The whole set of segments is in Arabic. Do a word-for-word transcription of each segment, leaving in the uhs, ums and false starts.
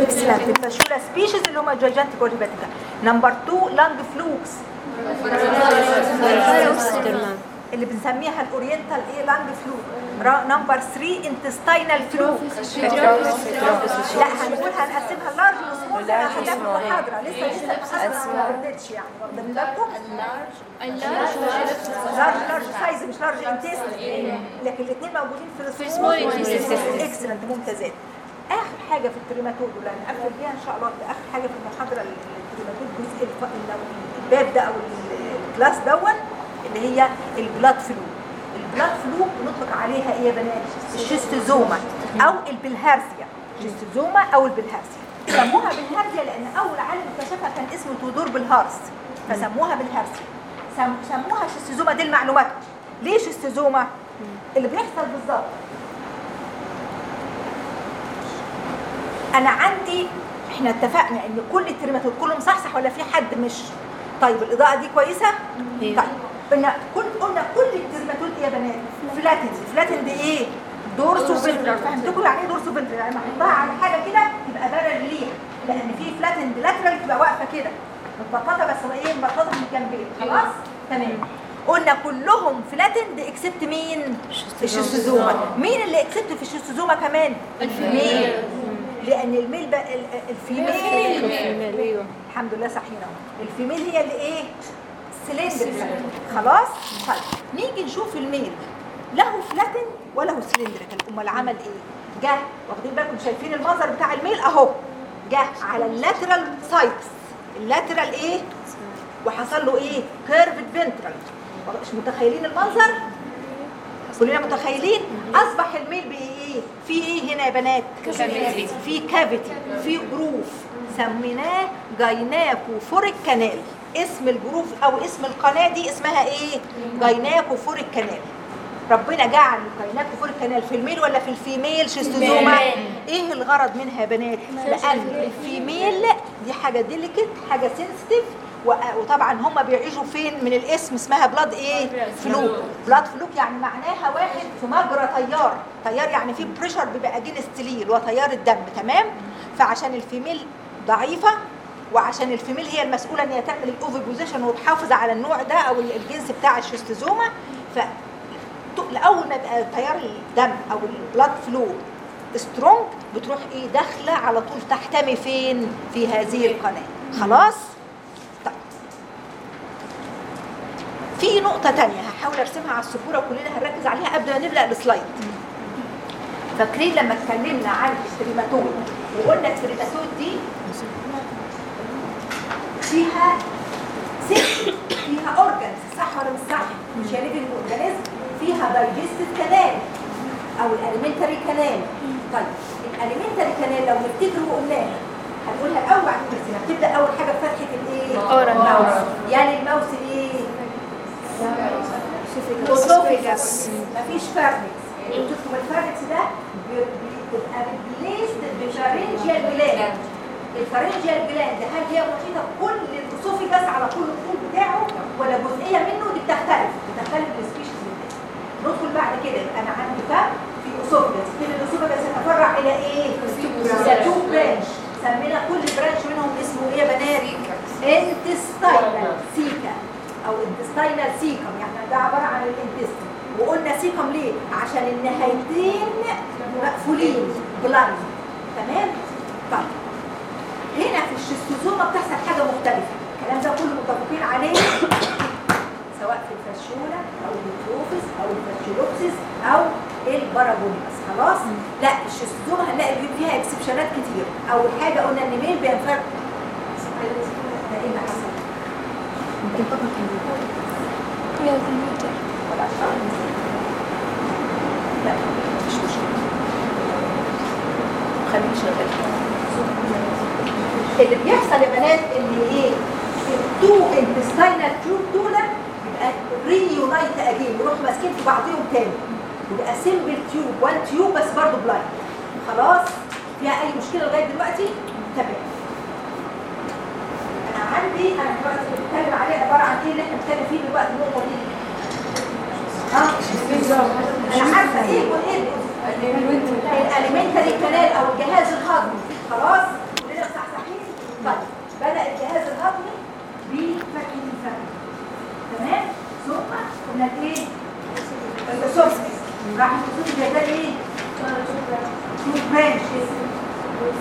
اكسلنت. الفاشيولا سبيشيز اللي هم جايجانتيك اوريباتيكا. نمبر اتنين لانج فلوكس اللي بنسميها الاورينتال ايه لانج فلوك. نمبر ثلاثة انتستينال فلوك. لا هنقول هنقسمها لارج وسمول زي ما خدناها في المحاضره. لسه لسه المحاضره ما بدتش يعني واخدين بالكم. اللارج لارج سايز مش لارج انتستين، لكن الاثنين موجودين في السمول انتستين. اكسلنت ممتازات. اخر حاجه في التريماتود اللي هنقفل بيها ان شاء الله اخر حاجه في المحاضره التريماتود الجزء الباب ده او الكلاس دون اللي هي البلاد فلو. البلاد فلو بنطلق عليها ايه يا بنات؟ الشيستوزوما او البلهارسيا. الشيستوزوما او البلهارسيا. سموها بالهارسيا لان اول عالم اكتشفها كان اسمه تودور بالهارس فسموها بالهارسيا. سموها شيستوزوما. دي المعلومات. ليه شيستوزوما؟ اللي بيحصل بالظبط انا عندي، احنا اتفقنا ان كل التريماتود كلهم صح صح ولا في حد مش؟ طيب الاضاءه دي كويسه؟ طيب قلنا كل قلنا كل التريماتود يا بنات فلاتند. فلاتند ايه؟ دورسو فنترال. فهمتكم يعني ايه دورسو فنترال؟ يعني احطها على حاجه كده يبقى بارل ليها، لان في فلاتند لاترال تبقى واقفه كده متبططه بس ايه متبططه من الجنبين. خلاص تمام. قلنا كلهم فلاتند اكسبت مين؟ الشيستوزوما. مين اللي اكسبت في الشيستوزوما كمان؟ الفيميل. لان الميل بقى الفيميل الحمد لله صحينا. الفيميل هي اللي ايه؟ سلندريكال. خلاص. طيب نيجي نشوف الميل له فلاتن وله سلندريكال. امال عمل ايه؟ جه واخدين بالكم شايفين المنظر بتاع الميل اهو، جه على اللاترال سايتس. اللاترال ايه؟ وحصل له ايه؟ كيرفد فنترال. مش متخيلين المنظر؟ كلنا متخيلين. اصبح الميل بايه؟ في ايه هنا يا بنات؟ كافيتي. في كافيتي، في جروف سميناه جايناكوفوريك كانال. اسم الجروف او اسم القناه دي اسمها ايه؟ جايناكوفوريك كانال. ربنا جعل الجايناكوفوريك كانال في الميل ولا في الفيميل شيستوزوما؟ ايه الغرض منها يا بنات؟ لان الفيميل دي حاجه ديليكت، حاجه سنسيتيف، وطبعا هم بيعيشوا فين من الاسم اسمها بلاد ايه؟ فلوك. بلاد فلوك يعني معناها واحد في مجرى تيار. تيار يعني في بريشر بيبقى اجينست ليه وتيار الدم. تمام. فعشان الفيميل ضعيفه وعشان الفيميل هي المسؤوله ان هي تعمل الاوفي بوزيشن وتحافظ على النوع ده او الجنس بتاع الشيستوزوما، ف اول ما يبقى تيار الدم او البلاد فلو سترونج بتروح ايه؟ داخله على طول تحتمي فين؟ في هذه القناه. خلاص. في نقطة تانية هحاول ارسمها على السبورة وكلنا هنركز عليها قبل ما نبدأ السلايد. فاكرين لما اتكلمنا عن التريماتود وقلنا التريماتود دي فيها سيستم، فيها اورجانز، صح ولا مش صح؟ مش يا ليفنج اورجانيزم. فيها دايجستيف كانال او الاليمنتري كانال. طيب الاليمنتري كانال لو نفتكروا قلناها هنقولها الاول بعد كده. بتبدا اول حاجه بفتحه الايه؟ الماوس. يعني الماوس ايه؟ اوسوفيجاس. مفيش فارنكس. قلتلكم الفارنكس ده بيبقى ريبليسد بفارنجيال جلاند. الفارنجيال جلاند هل هي محيطه بكل الاوسوفيجاس على كل الطول بتاعه ولا جزئيه منه؟ دي بتختلف بتختلف السبيشيز. ندخل بعد كده يبقى انا عندي فم في اوسوفيجاس. كل الاوسوفيجاس يتفرع الى ايه؟ تو برانش. سمينا كل برانش منهم اسمه ايه يا بنات؟ انتستاينال سيكا او انتستاينال سيكم. يعني ده عباره عن الانتستين. وقلنا سيكم ليه؟ عشان النهايتين مقفولين بلاند. تمام. طيب هنا في الشيستوزوما بتحصل حاجه مختلفه. الكلام ده كله متفقين عليه سواء في الفاشيولا او البيتروفيس او الفاشيولوبسيس او البارابوليماس. خلاص. لا الشيستوزوما هنلاقي فيها اكسبشنات كتير. اول حاجه قلنا ان ميل بينفرد. ده ايه اللي حصل؟ ممكن طبعا كان يا الكمبيوتر ولا عشان لا مش مشكله خليني شغال. اللي بيحصل يا بنات ان ايه؟ التو انتستاينال تيوب دول يبقى ريونايت اجين يروحوا ماسكين في بعضهم تاني. يبقى سيمبل تيوب وان تيوب بس برضه بلايند. خلاص. فيها اي مشكله لغايه دلوقتي؟ تمام. عندي انا دلوقتي بتكلم عليه عباره عن ايه اللي احنا بنتكلم فيه دلوقتي النقطه دي؟ اه انا عارفه ايه وايه الاليمنتري كانال او الجهاز الهضمي. خلاص.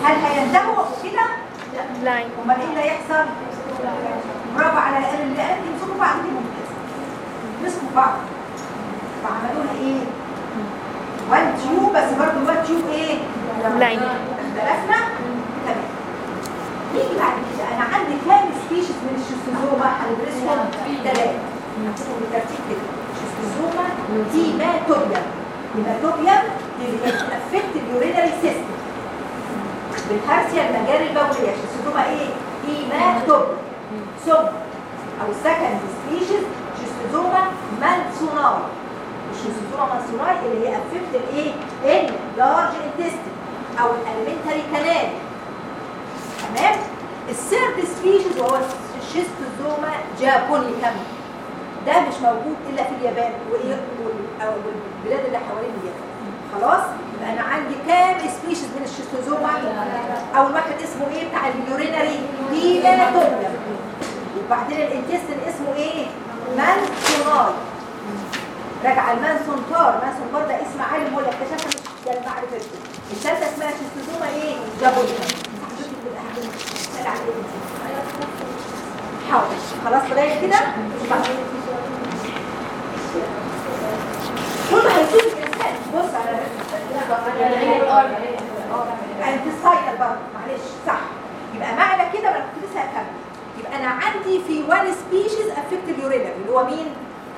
هل هينتهوا كده؟ لا. امال ايه اللي هيحصل؟ برافو على الاقل اللي قال يمسكوا بعض دي ممتاز. مسكوا بعض فعملوا لها ايه؟ وان تيوب، بس برضه الوان تيوب ايه؟ لاين. اختلفنا؟ تمام. نيجي بعد كده انا عندي كام سبيشيز من الشيستوزوما هندرسهم؟ ثلاثه. هنحطهم بالترتيب كده. شيستوزوما هيماتوبيوم. هيماتوبيوم اللي بتأفكت اليورينري سيستم. بالهرسيا المجاري البوليه. شيستوزوما ايه؟ هيماتوبيوم. ثم او سكند سبيشيز شيستوزوما مانسوناي. الشيستوزوما مانسوناي اللي هي افكت الايه؟ اللارج انتستين او الالمنتري كانال. تمام؟ الثيرد سبيشيز وهو الشيستوزوما جابونيكم. ده مش موجود الا في اليابان وايه او البلاد اللي حوالين اليابان. خلاص؟ يبقى انا عندي كام سبيشيز من الشيستوزوما؟ اول واحد اسمه ايه بتاع اليورينري؟ هيماتوبيوم. وبعدين الانتستين اسمه ايه؟ مانسوناي. راجع المانسون تار. مانسون تار ده اسم عالم هو اللي اكتشفها، مش ده المعرفه. الثالثه اسمها شيستوزوما ايه؟ جابونيكم. حاضر. خلاص لغايه كده؟ كله هيشوف الانسان. بص على انتستاينال برضه، معلش صح. يبقى معنى كده انا كنت لسه هكمل. يبقى انا عندي في وان سبيشيز افكت اليورينري اللي هو مين؟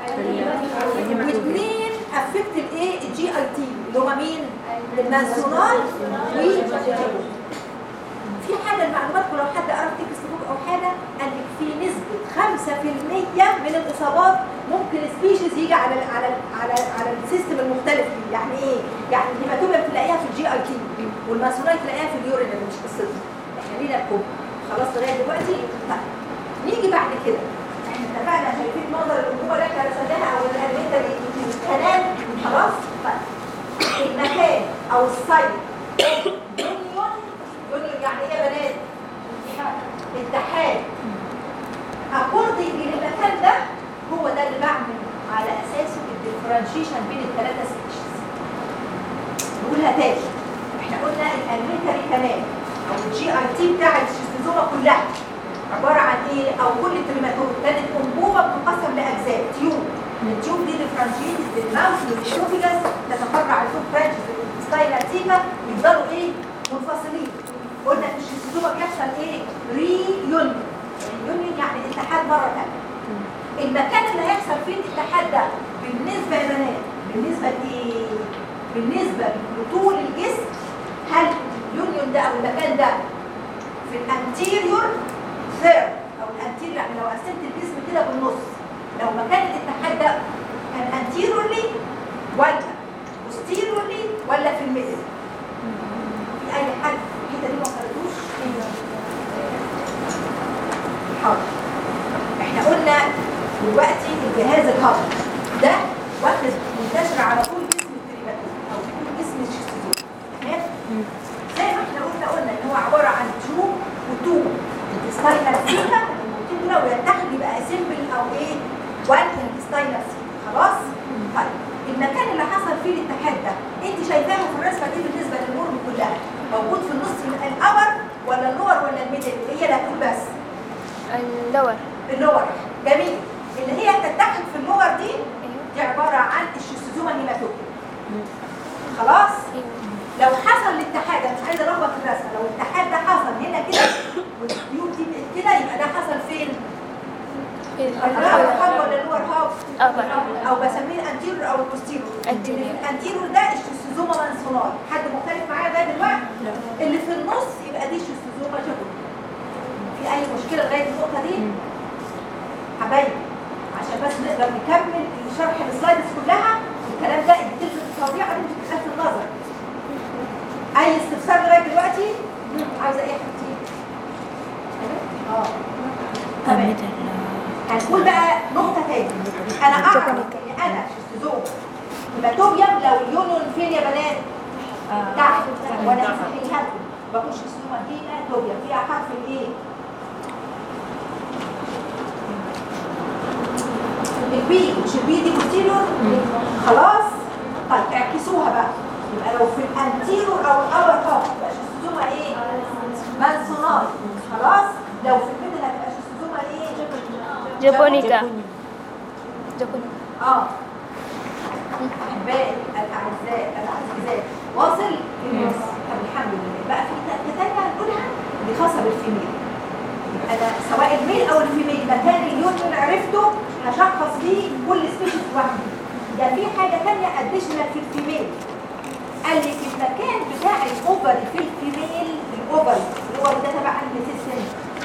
واثنين افكت الايه؟ الجي اي تي اللي هو مين؟ المانسوناي و في حاجه المعلوماتكم لو حد قرا تكست بوك او حاجه قال لك في نسبه خمسة في المية من الاصابات ممكن سبيشيز يجي على ال على ال على ال على السيستم المختلف دي. يعني ايه؟ يعني الهيماتوبيوم تلاقيها في الجي اي تي والماسوناي تلاقيها في اليورين اللي مش قصتنا. احنا لينا الكوب. خلاص لغايه دلوقتي؟ طيب نيجي بعد كده. احنا اتفقنا شايفين منظر الانبوبه اللي احنا رسمناها او الالمنتري كانال. خلاص؟ طيب المكان او السايت يونيون. يونيون يعني ايه يا بنات؟ اتحاد. اكوردنج للمكان ده هو ده اللي بعمل على اساسه الديفرنشيشن بين الثلاثه سبيشيز. نقولها تاني. احنا قلنا الالمنتري كانال او الجي اي تي بتاع الشيستوزوما كلها عباره عن ايه؟ او كل التريماتود كانت انبوبه بتنقسم لاجزاء تيوب. التيوب دي ديفرنشيتد بالماوس والاسوفيجاس تتفرع الفوق برانشز الستايلاتيكا يفضلوا ايه؟ منفصلين. قلنا في الشيستوزوما بيحصل ايه؟ ري يونيون. يونيون يعني اتحاد مره ثانيه. المكان اللي هيحصل فيه الاتحاد ده بالنسبه للبنات بالنسبه لايه؟ بالنسبه لطول الجسم، هل اليونيون ده او المكان ده في الانتيريور ثيرد او الانتيريور، يعني لو قسمت الجسم كده بالنص، لو مكان الاتحاد ده كان انتيريورلي ولا بوستيريورلي ولا في الميدل؟ في اي حد الحته دي ما وصلتوش؟ حاضر. احنا قلنا دلوقتي الجهاز الهضمي ده واخد منتشر على طول جسم التريماتود او طول جسم الشيستوزوما. تمام؟ زي ما احنا قلنا قلنا ان هو عباره عن تيوب وتوب انتستاينال سيكا. النقطتين دول ويتحد يبقى اسمبل او ايه؟ وان انتستاينال سيكا. خلاص؟ طيب المكان اللي حصل فيه الاتحاد ده انت شايفاه في الرسمه دي بالنسبه للورم كلها موجود في النص من الابر ولا اللور ولا الميدل؟ هي اللي هتقول بس اللور. اللور. جميل. اللي هي تتحد في اللور دي دي عباره عن الشيستوزوما هيماتوبيوم. خلاص؟ لو حصل الاتحاد، انا مش عايزه الخبط في الرسمه، لو الاتحاد ده حصل هنا كده والتيوب دي كده يبقى ده حصل فين؟ الابر هاب ولا اللور هاب؟ ابر. او بسميه الانتيرور او البوستيرور. انتيرور. الانتيرور ده الشيستوزوما مانسوناي. حد مختلف معايا ده دلوقتي؟ اللي في النص يبقى دي الشيستوزوما جابونيكم. في اي مشكله لغايه النقطه دي؟ حبايبي عشان بس نقدر نكمل شرح السلايدز كلها والكلام ده بتلفت الطبيعه دي مش بتخاف النظر. اي استفسار لغايه دلوقتي؟ عاوزه ايه يا حبيبتي؟ اه تمام. هنقول بقى نقطه تاني. انا اعرف ان انا شيستوزوما هيماتوبيوم لو اليونيون فين يا بنات؟ تحت. وانا هسميها لكم بقول شيستوزوما هيماتوبيوم فيها حرف الايه؟ البي. مش البي دي بوستيريور؟ خلاص؟ طيب اعكسوها بقى. يبقى لو في الانتيرور او الاور هاب يبقى شيستوزوما ايه؟ جابونيكا. جابونيكا. اه احبائي الاعزاء العزيزات واصل. طب الحمد لله. بقى في نقطه ثانيه هنقولها دي خاصه بالفيميل. انا سواء الميل او الفيميل مكان اليوتن عرفته هشخص بيه كل سبيشيز لوحده. ده في حاجه ثانيه اديشنال في الفيميل. قال لي في المكان بتاع الاوفري في الفيميل الاوفري اللي هو ده تبع السيستم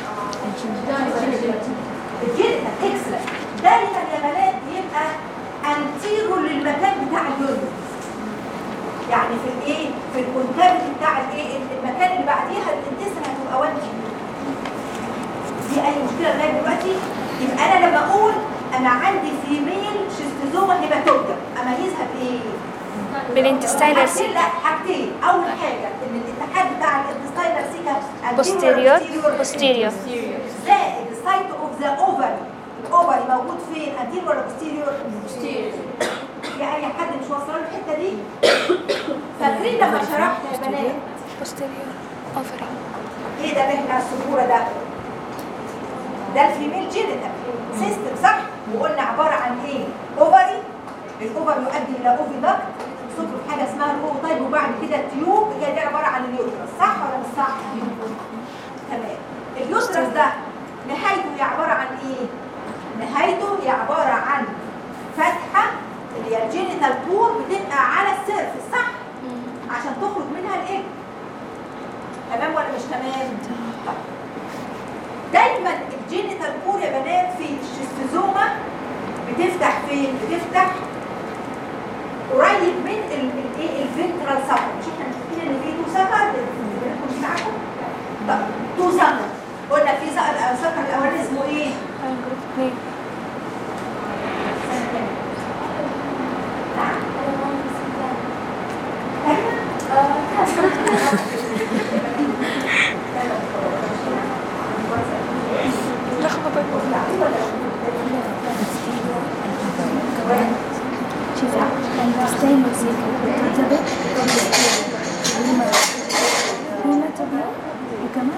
الجينيتال اكسلنت. دايما يا بنات يبقى انتيرو للمكان بتاع اليوتن. يعني في الايه في الكونكافيتي بتاع الايه المكان اللي بعديها الانتستين هتبقى وانتي. دي اي مشكله لغايه دلوقتي؟ يبقى انا لما اقول انا عندي فيميل شيستوزوما هيباتوبيا اميزها بايه؟ بالانتستاينال حاجتين. لا حاجتين. اول حاجه ان الاتحاد بتاع الانتستاينال سيكا posterior posterior زائد السايت اوف ذا اوفري. الاوفري موجود فين؟ انتيريور ولا بوستيريور؟ بوستيريور. في اي حد مش واصل له الحته دي؟ فاكرين لما شرحت يا بنات posterior ovary. ايه ده اللي احنا السبوره ده؟ ده الفيميل جينيتال سيستم صح؟ وقلنا عباره عن ايه؟ اوفري. الاوفر يؤدي الى اوفيدكت صوت حاجه اسمها الاوفوتايب وبعد كده تيوب. هي دي عباره عن اليوترس صح ولا مش صح؟ تمام. اليوترس ده نهايته هي عباره عن ايه؟ نهايته هي عباره عن فتحه اللي هي الجينيتال بور بتبقى على السيرفس صح؟ عشان تخرج منها الايه؟ تمام ولا مش تمام؟ طيب. دايما الجينيتال بور يا بنات في الشيستوزوما بتفتح فين؟ بتفتح قريب من الايه الفنترال سكر. مش احنا متفقين ان في تو سكر مش معاكم؟ طب تو سكر قلنا في سكر الاولاني اسمه ايه؟ وكمان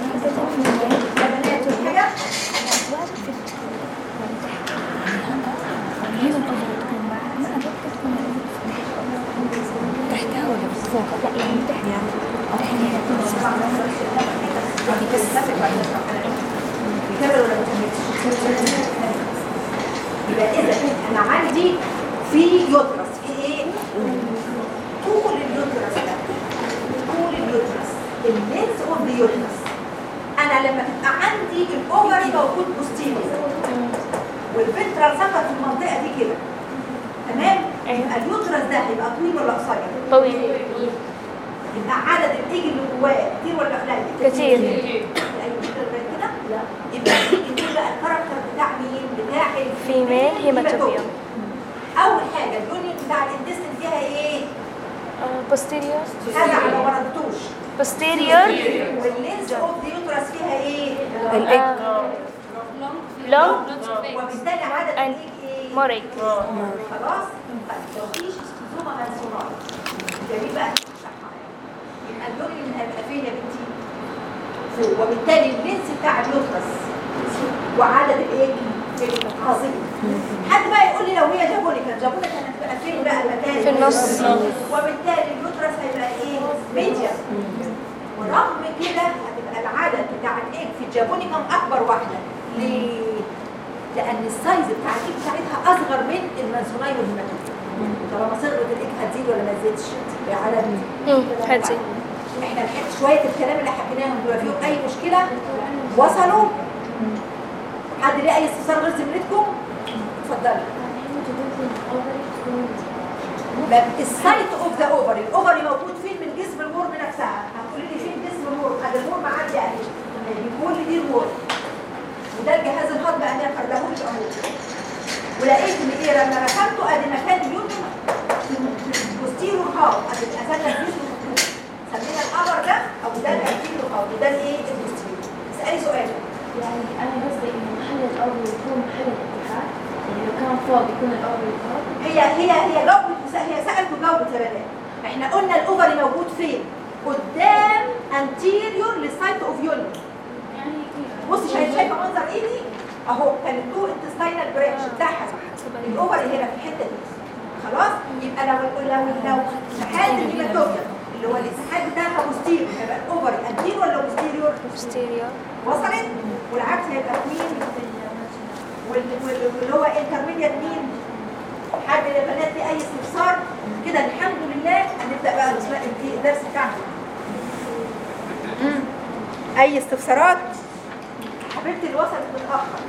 تحتها ولا فوق؟ لا يعني تحت يبقى اذا انا عندي في يوترس في ايه؟ طول اليوترس ده طول اليوترس اللينس اوف ذا يوترس. انا لما تبقى عندي الاوفري موجود بوستيريور والفنترال سكر في المنطقه دي كده تمام؟ يبقى اليوترس ده هيبقى طويل ولا قصير؟ طويل. يبقى عدد الايج اللي جواه كتير ولا قليل؟ كتير. اي مشكله غير كده؟ لا. يبقى دي بقى الكاركتر بتاع مين؟ بتاع فيميل هيماتوبيا. اول حاجه اليونين بتاع الانتستين فيها ايه؟ posterior هذا على ما ردتوش. posterior واللينس اوف ذا يوترس فيها ايه؟ الايج long وبالتالي عدد and الايج ايه؟ more egg. خلاص؟ طيب لو في شيستوزوما منسورات جميل بقى تشرحها يبقى اليونين هيبقى فين يا بنتي؟ فوق. وبالتالي اللينس بتاع اليوترس وعدد الايه؟ عظيم. حد بقى يقول لي لو هي جابونيكا جابونيكا هتبقى فين بقى المكان؟ في النص. وبالتالي اليوترس هيبقى ايه؟ ميديا. ورغم كده هتبقى العدد بتاع الايج في الجابونيكم اكبر واحده. ليه؟ لان السايز بتاع الايج بتاعتها اصغر من المنسوناي والهيماتوبيا. طالما صغرت الايج هتزيد ولا ما تزيدش؟ على امم هتزيد. احنا لحقت شويه الكلام اللي حكيناهم دول فيهم اي مشكله؟ وصلوا؟ حد ليه اي استفسار غير زميلتكم؟ اتفضلي. السايت اوف ذا اوفري، الاوفري موجود فين من جسم الورم نفسها؟ هتقولي لي فين جسم الورم؟ ادي الورم عندي اهي. بيقول لي دي الورم. وده الجهاز الهضمي انا فردهولك اهو. ولقيت ان ايه لما رسمته ادي مكان اليوتن في البوستيرور هاو، ادي قفلنا الجسم سمينا القمر ده او ده الانتيرور هاو وده الايه؟ البوستيرور. اسالي سؤال. يعني أنا قصدي إنه محل الأول يكون محل الاتحاد، يعني لو كان فوق يكون الأول فوق. هي هي هي جاوبت هي سألت وجاوبت يا بنات. احنا قلنا الأوفري موجود فين؟ قدام anterior للسايت اوف يونين. يعني بصي شايفه شايفه منظر ايدي؟ اهو كان التو انتستاينال برانش بتاعها الاوفري هنا في الحته دي. خلاص يبقى لو لو لو اتحاد الهيماتوبيا اللي هو الاتحاد بتاعها بوستيريور هيبقى الاوفري انتيريور ولا بوستيريور؟ posterior. وصلت؟ والعكس هيبقى مين؟ واللي هو انترميديت مين؟ حد يا بنات لي اي استفسار كده؟ الحمد لله هنبدا بقى الدرس بتاعنا. اي استفسارات؟ حبيبتي اللي وصلت متاخر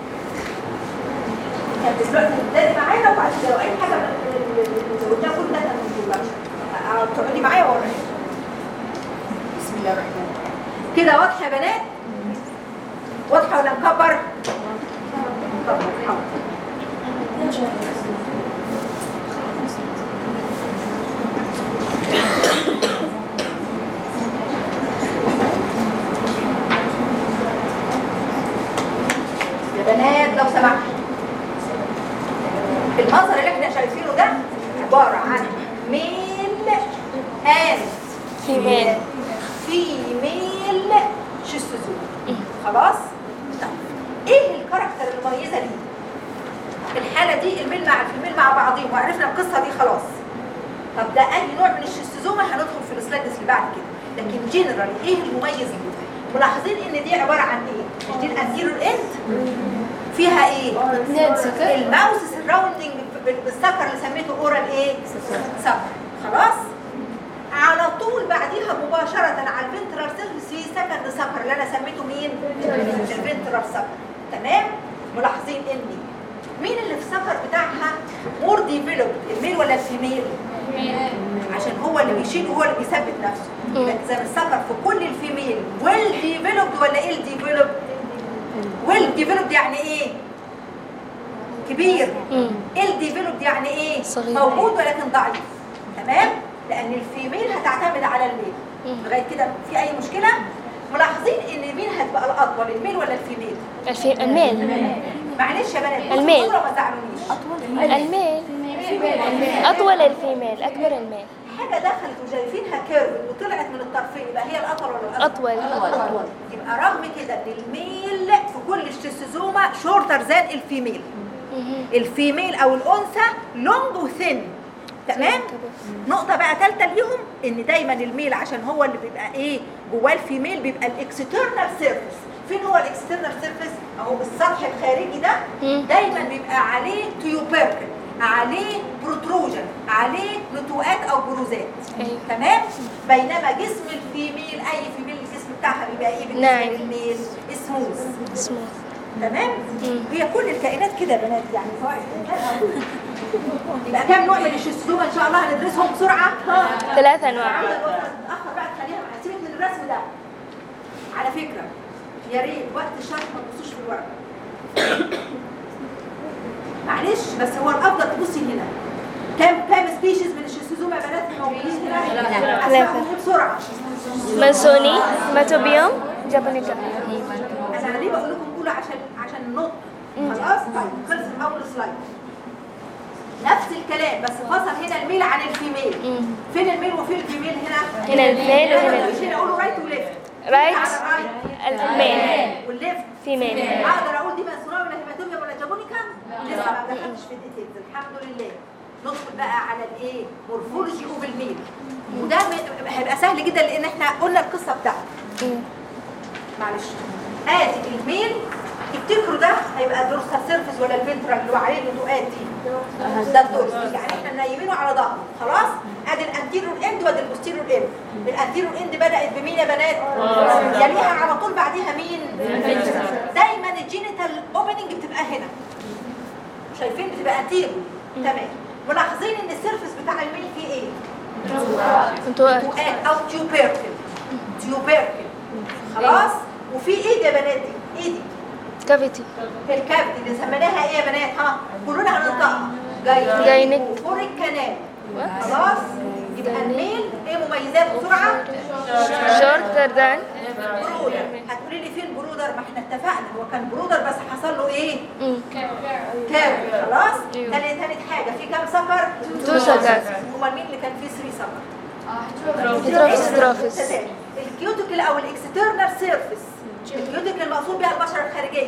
كانت دلوقتي بتبتدي معانا، وبعد كده لو اي حاجه اللي قلنا كل ده ما تقعدي معايا ورايا. بسم الله الرحمن الرحيم. كده واضحه يا بنات؟ واضحه ولا مكبر؟ مكبر. يا بنات لو سمحتوا، المنظر اللي احنا شايفينه ده عباره عن ميل اند Female. فيميل شيستوزوم. خلاص؟ طب ايه الكاركتر المميزه دي؟ في الحاله دي الميل مع الفيميل مع بعضهم، وعرفنا القصه دي خلاص. طب ده اي نوع من الشيستوزوما هندخل في السلايدز اللي بعد كده، لكن جنرال ايه المميز فيه؟ ملاحظين ان دي عباره عن ايه؟ مش دي الانتيريور اند فيها ايه؟ الماوس سراوندنج بالسكر اللي سميته اورال ايه؟ سكر. خلاص؟ على طول بعديها مباشره على الفنترال سيرفيس في سكند سكر اللي انا سميته مين؟ الفنترال سكر. تمام؟ ملاحظين ان مين اللي في السكر بتاعها مور ديفلوبد، الميل ولا الفيميل؟ عشان هو اللي بيشيل وهو اللي بيثبت نفسه. اذا السكر في كل الفيميل ويل ديفلوبد ولا ايه ديفلوبد؟ ويل ديفلوبد يعني ايه؟ كبير. ال ديفلوبد يعني ايه؟ صغير. موجود ولكن ضعيف. تمام؟ لان الفيميل هتعتمد على الميل. لغايه كده في اي مشكله؟ ملاحظين ان مين هتبقى الاطول، الميل ولا الفيميل؟ الفي... الميل. معلش يا بنات الميل. ما تزعلونيش. الميل. أطول الفيميل، أكبر الميل. حاجه دخلت وشايفينها كيرف وطلعت من الطرفين، يبقى هي الاطول ولا الاطول؟ أطول. اطول. يبقى رغم كده ان الميل في كل الشيستوزوما شورتر ذان الفيميل. الفيميل او الانثى لونج وثين. تمام؟ نقطه بقى ثالثه ليهم ان دايما الميل عشان هو اللي بيبقى ايه جواه الفيميل بيبقى الاكسترنال سيرفيس. فين هو الاكسترنال سيرفيس؟ اهو السطح الخارجي ده دايما بيبقى عليه تيوبيركل، عليه بروتروجن، عليه نتوءات او بروزات. أيوة. تمام؟ بينما جسم الفيميل اي فيميل الجسم بتاعها بيبقى ايه بالنسبه نعم. للميل؟ سموث. اسمه. تمام؟ هي كل الكائنات كده يا بنات، يعني سواء الانسان او يبقى كام نوع من الشيستوزوما ان شاء الله هندرسهم بسرعه؟ ثلاث أنواع. عمل متاخر بقى تخليها معايا. سيبك من الرسم ده. على فكره يا ريت وقت الشرح ما تبصوش في الورقه. معلش بس هو الافضل تبصي هنا. كام كام سبيشيز من الشيستوزوما يا بنات موجودين هنا؟ اسمعهم بسرعه. مانسوني، ماتوبيوم، جابونيكا. انا ليه بقول لكم كله عشان عشان النطق. خلاص؟ طيب خلص اول سلايد. نفس الكلام بس فصل هنا الميل عن الفيميل. فين الميل وفين الفيميل هنا؟ هنا الميل وهنا مش هنا اقولوا رايت وليفت. رايت على الميل، والليفت فيميل. اقدر اقول دي ماسونيه ولا هيماتوميا ولا جابونيكا؟ لسه ما دخلتش في الديتيلز الحمد لله. ندخل بقى على الايه؟ مورفولوجي اوف الميل. وده هيبقى سهل جدا لان احنا قلنا القصه بتاعته. معلش ادي الميل افتكروا ده هيبقى دورسال سيرفيس ولا الفنترال اللي هو عليه النتوءات دي؟ ده الدورسال، يعني احنا نايمينه على ظهره. خلاص؟ ادي الانتيريور اند وادي البوستيريور اند. الانتيريور اند بدات بمين يا بنات؟ يليها على طول بعديها مين؟ دايما الجينيتال اوبننج بتبقى هنا. شايفين بتبقى انتيريور. تمام. ملاحظين ان السيرفيس بتاع الميل فيه ايه؟ نتوءات او تيوبيركل. تيوبيركل. خلاص؟ وفي ايه يا بنات دي؟ ايه دي؟ كافيتي. الكافيتي اللي سميناها ايه يا بنات؟ ها كلنا هننطقها. جاينك. فوريك كانال. خلاص؟ يبقى الميل ايه مميزاته بسرعه؟ شورتر ذان. برودر. هتقولي لي فين برودر؟ ما احنا اتفقنا هو كان برودر بس حصل له ايه؟ كافي. خلاص؟ تاني تاني حاجه في كام سكر؟ تو سكر. امال مين اللي كان فيه ثلاثة سكر؟ تروفيس تروفيس. الكيوتيكل او الاكسترنال سيرفيس. الكيوتيكل المقصود بها البشره الخارجيه.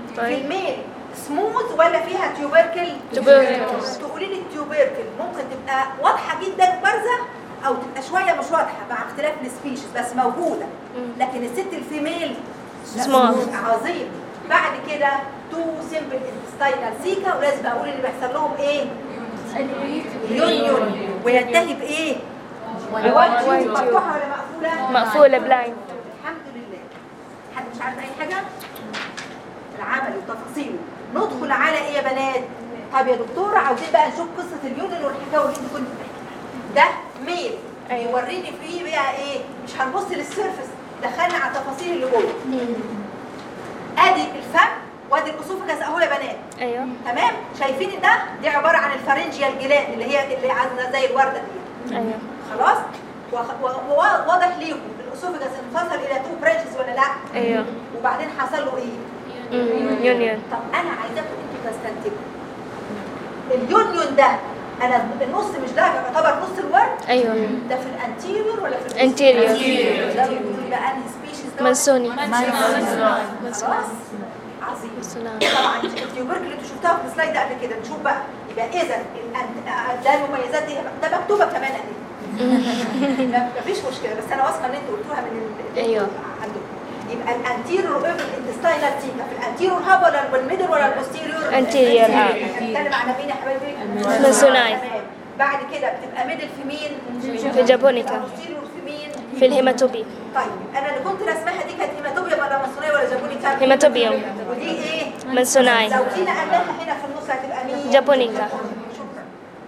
في طيب. الميل سموث ولا فيها تيوبركل؟ تيوبركل. تقولي لي التيوبركل ممكن تبقى واضحه جدا بارزه او تبقى شويه مش واضحه مع اختلاف السبيشيز بس موجوده، لكن الست الفيميل سمول. عظيم. بعد كده تو سمبل انتستاينال سيكا، ولازم اقول اللي بيحصل لهم ايه؟ يونيون، وينتهي بايه؟ وايت تيوب. مفتوحه ولا مقفوله؟ مقفولة بلايند. الحمد لله. حد مش عارف اي حاجه؟ العمل وتفاصيله. ندخل على ايه يا بنات؟ طب يا دكتوره عاوزين بقى نشوف قصه اليونين والحكايه اللي انت كنت بتحكيها. ده ميل يوريني فيه بقى ايه؟ مش هنبص للسيرفس، دخلنا على التفاصيل اللي جوه. ادي الفم وادي الاسوفجاس اهو يا بنات. ايوه. تمام؟ شايفين ده؟ دي عباره عن الفارنجيال جلاند اللي هي اللي عامله زي الورده دي. ايوه. خلاص؟ وواضح ليكم الاسوفجاس انفصل الى تو برانشز ولا لا؟ ايوه. وبعدين حصل له ايه؟ يونيون. طب انا عايزاكم انتوا تستنتجوا اليونيون ده، انا النص مش ده يعتبر نص الورد؟ ايوه. ده في الانتيريور ولا في انتيريور. ده بيقول بقى انهي سبيشيز ده؟ منسوني. خلاص عظيم. سلام. طبعا التيوبركل اللي انتوا شفتوها في السلايد ده قبل كده، نشوف بقى. يبقى اذا الأنت- ده المميزات دي ده مكتوبه كمان اهي. مفيش مشكله، بس انا واثقه ان انتوا قلتوها من ال- ايوه. عندكم. يبقى الانتيريور اوبن انتستاينال تيكا في الانتيريور هاب ولا الميدل ولا البوستيريور؟ انتيريور هاب. هنتكلم على مين يا حبايبي؟ منسوناي. تمام. بعد كده بتبقى ميدل في مين؟ في جابونيكا. بوستيريور في مين؟ في الهيماتوبي. طيب انا اللي كنت رسمها دي كانت هيماتوبيا ولا منصوريه ولا جابونيكا؟ هيماتوبيوم. ودي ايه؟ منسوناي. لو جينا قلناها هنا في النص هتبقى مين؟ جابونيكا. شكرا.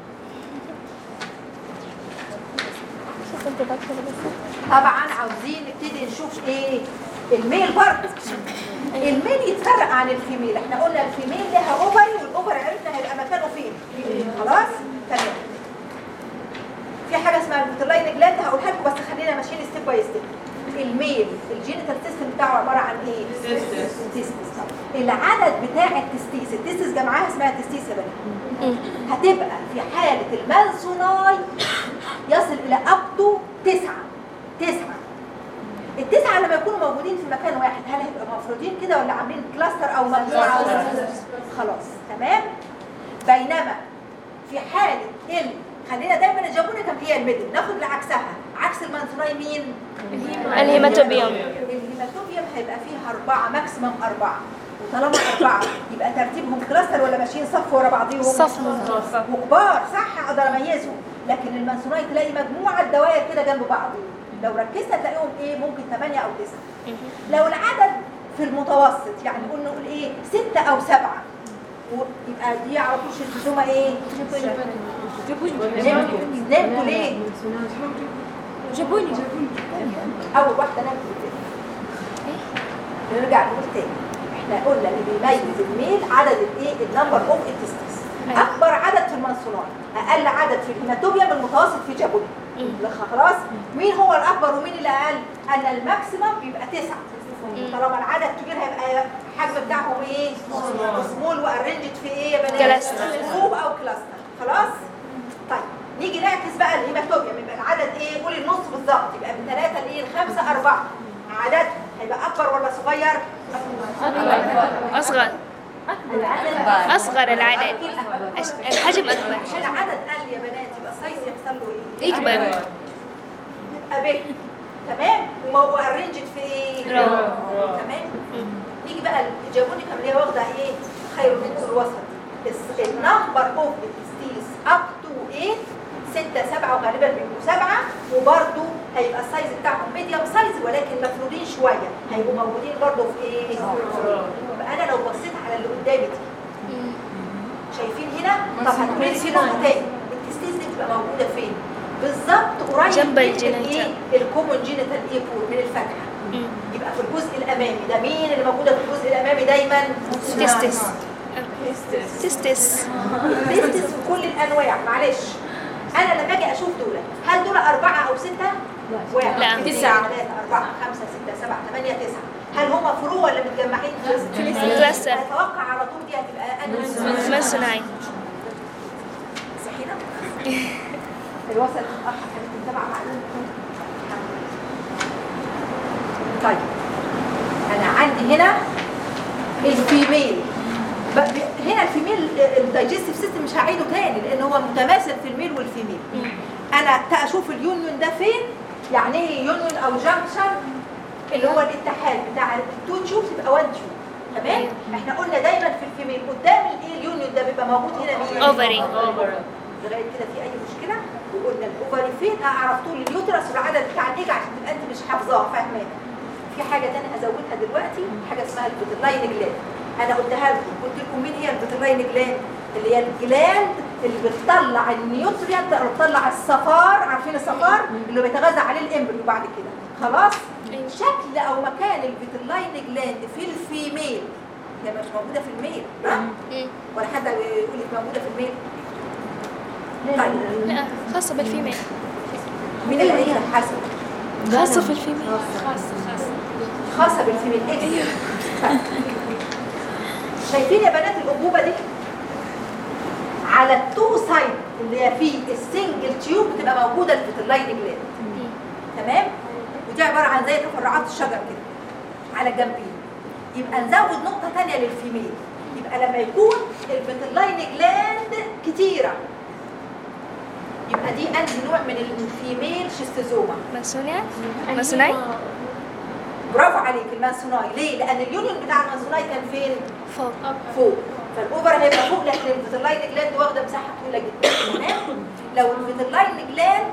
طبعا عاوزين نبتدي نشوف ايه؟ الميل برضه. الميل يتفرق عن الفيميل، احنا قلنا الفيميل لها اوفري والاوفري عرفنا هيبقى مكانه فين. خلاص؟ تمام. في حاجه اسمها الفيتلاين جلاند هقولها لكم بس خلينا ماشيين ستيب باي ستيب. الميل الجينيتال سيستم بتاعه عباره عن ايه؟ تستيس. العدد بتاع التستيس، التستيس جمعها اسمها تستيس يا بنات. هتبقى في حاله المانسوناي يصل الى اب تو تسعه. تسعه. التسعه لما يكونوا موجودين في مكان واحد هل هيبقى مفروضين كده ولا عاملين كلاستر او مجموعه؟ خلاص تمام. بينما في حاله ال خلينا دايما الجابونيكا هي الميدل، ناخد لعكسها. عكس المانسوناي مين؟ الهيماتوبيوم. الهيماتوبيوم هيبقى فيها اربعه ماكسيمم اربعه، وطالما اربعه يبقى ترتيبهم كلاستر ولا ماشيين صف ورا بعضيهم؟ صف. وكبار صح اقدر اميزهم. لكن المانسوناي تلاقي مجموعه دوائر كده جنب بعض، لو ركزت هتلاقيهم ايه؟ ممكن ثمانيه او تسعه. لو العدد في المتوسط يعني قلنا نقول ايه؟ سته او سبعه، يبقى دي على طول شفتوها ايه؟ نمتوا ليه؟ جابوني. اول واحده نمتوا كده. نرجع نقول تاني، احنا قلنا اللي بيميز الميل عدد الايه؟ النمبر اوف التستيس. اكبر عدد في المنسونات، اقل عدد في الهيماتوبيوم، المتوسط في جابوني. خلاص؟ مين هو الاكبر ومين اللي اقل؟ ان الماكسيمم بيبقى تسعه. طالما العدد كبير هيبقى الحجم بتاعهم ايه؟ سمول وارنجد في ايه يا بنات؟ كلاستر. جروب او كلاستر. خلاص؟ طيب نيجي نعكس بقى الهيماتوبيوم، يبقى العدد ايه؟ قولي النص بالظبط، يبقى من ثلاثه لايه؟ لخمسه اربعه. عدد هيبقى اكبر ولا صغير؟ أصغر. أصغر العدد. الحجم أكبر. العدد قل يا بنات، يبقى السايز يحصل له ايه؟ يكبر. يبقى بيج. تمام؟ وهو ارنجد في ايه؟ تمام؟ نيجي بقى الجابونيكا اللي هي واخده ايه؟ خير من الوسط. النمبر اوف التستيس اب تو ثمانية، ستة سبعة وغالبا بيبقوا سبعة، وبرده هيبقى السايز بتاعهم ميديوم سايز ولكن مفرودين شويه، هيبقوا موجودين برده في ايه؟ يبقى انا لو بصيت على اللي قدامي دي شايفين هنا؟ طب هتقولي لي في نقطه تاني، التستيس دي بتبقى موجوده فين؟ بالظبط قريب جنب من الجينيتال. الايه؟ الكومون جينيتال ايه بور من الفاكهه. يبقى في الجزء الامامي ده مين اللي موجوده في الجزء الامامي دايما؟ تستس. تستس. التستس في كل الانواع. معلش انا لما اجي اشوف دول هل دول اربعه او سته؟ واحد لا. اثنين، تسعة. ثلاثه اربعه خمسه سته سبعه ثمانيه تسعه. هل هم فروع ولا متجمعين في كلاستر. اتوقع على طول دي هتبقى انهي؟ منسوناي. صحينا؟ الوصل الاخ كانت متابعه معلومه. طيب انا عندي هنا الفيميل ب- ب- هنا الفيميل الدايجستيف سيستم مش هعيده تاني لان هو متماثل في الميل والفيميل. انا تا- اشوف اليونيون ده فين، يعني ايه يونيون او جانكشن اللي هو الاتحاد بتاع التو تشوب تبقى وان تشوب. تمام. احنا قلنا دايما في الفيميل قدام الايه اليونيون ده بيبقى موجود هنا مين؟ اوفري. لغايه كده في اي مشكله؟ وقلنا الاوفري فين؟ اعرف طول اليوترس والعدد بتاع الايج عشان تبقى انت مش حافظاها فاهماها. في حاجه ثانيه هزودها دلوقتي، حاجه اسمها الفيتلاين جلاند. انا قلتها لكم، قلت لكم مين هي الفيتلاين جلاند؟ اللي هي الجلاند اللي بتطلع النيوتريانت او بتطلع الصفار، عارفين الصفار اللي بيتغذى عليه الامبريو بعد كده. خلاص؟ شكل او مكان الفيتلاين جلاند في الفيميل هي مش موجوده في الميل، ها؟ ولا حد يقول لك موجوده في الميل؟ طيب لا خاصة بالفيميل. مين اللي هي حسب؟ خاصة في الفيميل. خاصه بالفيميل اكس. شايفين يا بنات الانبوبه دي على التو سايد اللي هي فيه السنجل تيوب بتبقى موجوده الفيتلاين جلاند. تمام. ودي عباره عن زي تفرعات الشجر كده على الجنبين. يبقى نزود نقطه ثانيه للفيميل، يبقى لما يكون الفيتلاين جلاند كتيره يبقى دي انهي نوع من الفيميل شيستوزوما؟ ماسونيا. ماسوناي. برافو عليك المانسوناي. ليه؟ لان اليونيون بتاع المانسوناي كان فين؟ فوق. فوق. فالاوفر هيبقى فوق لكن الفيتلاين جلاند واخده مساحه طويله جدا. تمام. لو الفيتلاين جلاند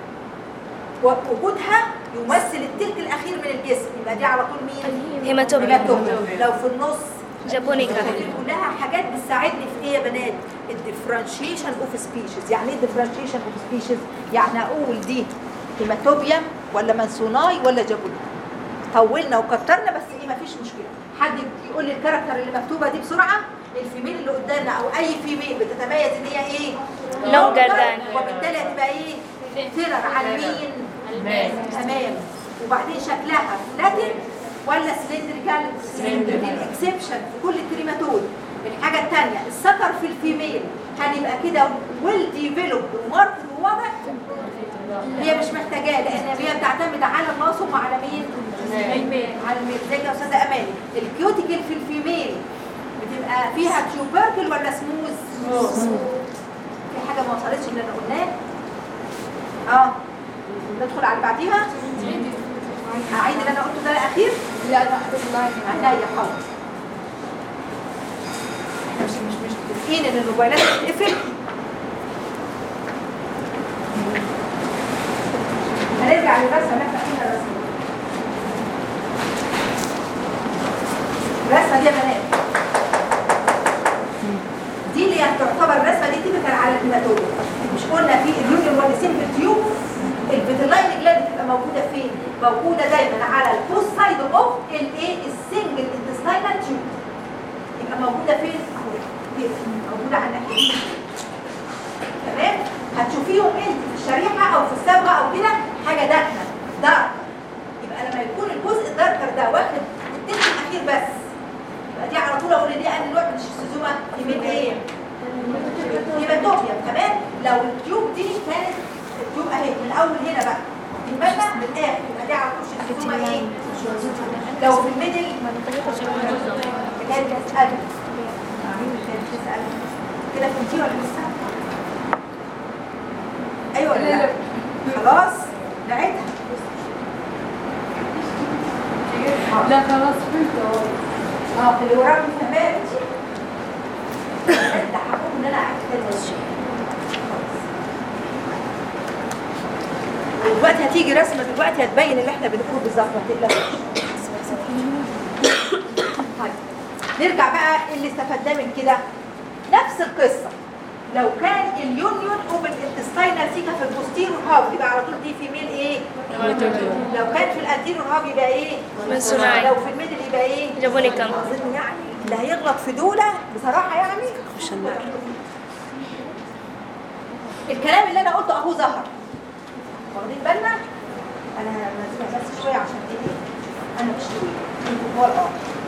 وجودها يمثل التلت الاخير من الجسم يبقى دي على طول مين؟ هيماتوبيوم. هيماتوبيوم. لو في النص جابونيكا. دي كلها حاجات بتساعدني في ايه يا بنات؟ الديفرنشيشن اوف سبيشيز. يعني ايه الديفرنشيشن اوف سبيشيز؟ يعني اقول دي هيماتوبيوم ولا مانسوناي ولا جابونيكا. طولنا وكترنا بس ايه مفيش مشكله. حد يقول لي الكاركتر اللي مكتوبه دي بسرعه. الفيميل اللي قدامنا او اي فيميل بتتميز ان هي ايه؟ Longer than. وبالتالي هتبقى ايه؟ تيرر عن مين؟ امام. وبعدين شكلها فلاتن ولا سلندريكال؟ سلندريكال. الاكسبشن في كل التريماتود. الحاجه الثانيه السكر في الفيميل هنبقى كده ويل ديفلوبد وماركت وواضح. هي مش محتاجاه لان هي بتعتمد على الناصب وعلى مين؟ على الميل. زي يا استاذه اماني الكيوتيكل في الفيميل بتبقى فيها تيوبركل ولا سموز؟ في حاجه ما وصلتش اللي انا قلناه. اه ندخل على اللي بعديها. اعيد اللي انا قلته ده الاخير. لا لا عينيا حاضر. احنا مش مش مش متفقين ان الموبايلات بتتقفل. هنرجع للرسمه اللي احنا فيها. الرسمه الرسمه دي يا بنات دي اللي تعتبر الرسمه دي تيبيكال على الهيماتوما. مش قلنا في اليونيون والسيمبل تيوب الفيتلاين جلاند بتبقى موجوده فين؟ موجوده دايما على البوست سايد اوف الايه السنجل انتستاينال تيوب. يبقى موجوده فين؟ اهو كده موجوده على الناحيه. تمام؟ هتشوفيهم انت في الشريحه او في الصبغه او كده حاجه داكنه دارك. يبقى لما يكون الجزء الداركر ده واخد التلت الاخير بس يبقى دي على طول اقول دي انهي نوع من الشيستوزوما؟ هيمات ايه؟ هيماتوبيوم. تمام؟ لو التيوب دي كانت التيوب اهي من اول هنا بقى المدى للاخر يبقى دي على طول شيستوزوما ايه؟ لو في الميدل اللي هي بتسأل بتسأل كده فهمتي ولا لسه؟ ايوه ولا لا؟ خلاص نعيدها. لا خلاص فهمت. اه اللي وراك فهمها انت؟ انت هقول ان انا عرفت الشيء. دلوقتي هتيجي رسمه دلوقتي هتبين اللي احنا بنقوله بالظبط ما تقلقش. طيب نرجع بقى اللي استفدناه من كده نفس القصه. لو كان اليونيون اوبن انتستاينال سيكا في البوستيرور هاف يبقى على طول دي فيميل ايه؟ لو كان في الانتيرور هاف يبقى ايه؟ مانسوناي. لو في الميدل يبقى ايه؟ جابونيكا. اظن يعني اللي هيغلط في دولة بصراحه يعني الكلام اللي انا قلته اهو ظهر. واخدين بالنا؟ انا هنزلها بس شويه عشان ايه؟ انا مش طويل انتوا هو الاه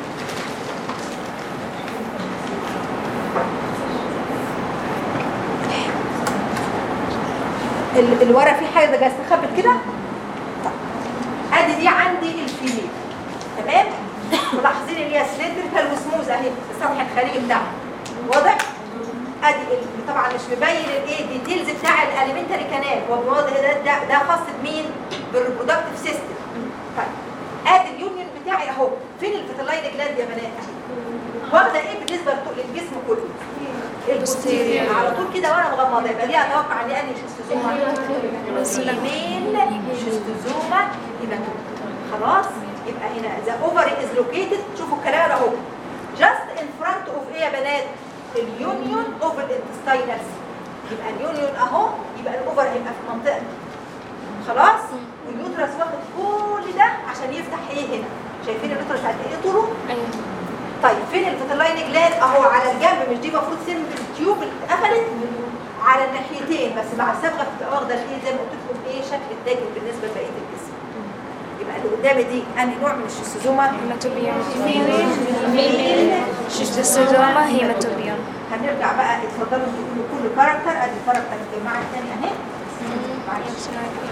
اللي ورا في حاجه جايه استخبت كده. طيب ادي دي عندي الفيميل. تمام؟ ملاحظين اللي هي هي سلندريكال وسموز اهي السطح الخارجي بتاعها واضح؟ ادي ال- طبعا مش مبين الايه ديتيلز بتاع الاليمنتري كانال، هو واضح ده ده, ده خاص بمين؟ بالريبرودكتيف سيستم. طيب ادي اليونيون بتاعي اهو، فين الفيتلاين جلاند يا بنات؟ واخده ايه بالنسبه للجسم كله؟ البوستيريور على طول كده وانا مغمضه، يبقى دي اتوقع ان انهي شيستوزوما؟ ايميل شيستوزوما هيماتوما. خلاص؟ يبقى هنا ذا اوفري از لوكيتد، شوفوا الكلام اهو جاست ان فرونت اوف ايه يا بنات؟ اليونيون اوف الانتستاينال. يبقى اليونيون اهو، يبقى الاوفر هيبقى في المنطقه دي. خلاص؟ واليوترس واخد كل ده عشان يفتح ايه هنا؟ شايفين اليوترس قد ايه طوله؟ ايوه. طيب فين الفيتلاين جلاند؟ اهو على الجنب، مش دي المفروض سن التيوب اللي اتقفلت على الناحيتين، بس مع الصبغه بتبقى واخده الايه زي ما قلت لكم ايه شكل الداجن بالنسبه لبقيه الجسم. يبقى اللي قدامي دي انهي نوع من الشيستوزوما؟ هيماتوبيوم. ميل شيستوزوما هيماتوبيوم. هنرجع بقى اتفضلوا تقولوا كل كاركتر. ادي الكاركتر الجماعه الثانيه اهي. معلش.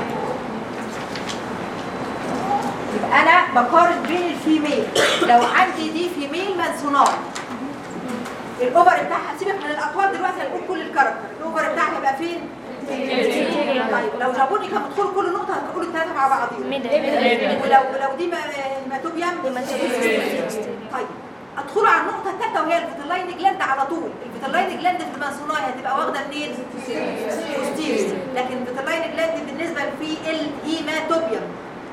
يبقى انا بقارن بين الفيميل، لو عندي دي فيميل منسونار الاوفر بتاعها، سيبك من الاطوال دلوقتي هنقول كل الكاركتر، الاوفر بتاعها هيبقى فين؟ طيب لو جابوني كانوا بيدخلوا كل نقطه هتقولوا الثلاثه مع بعضيهم. ولو ولو دي هيماتوبيوم. طيب ادخلوا على النقطه الثالثه وهي الفيتلاين جلاند على طول. الفيتلاين جلاند في المنسونار هتبقى واخده منين؟ بوستيريور. لكن الفيتلاين جلاند بالنسبه في الهيماتوبيوم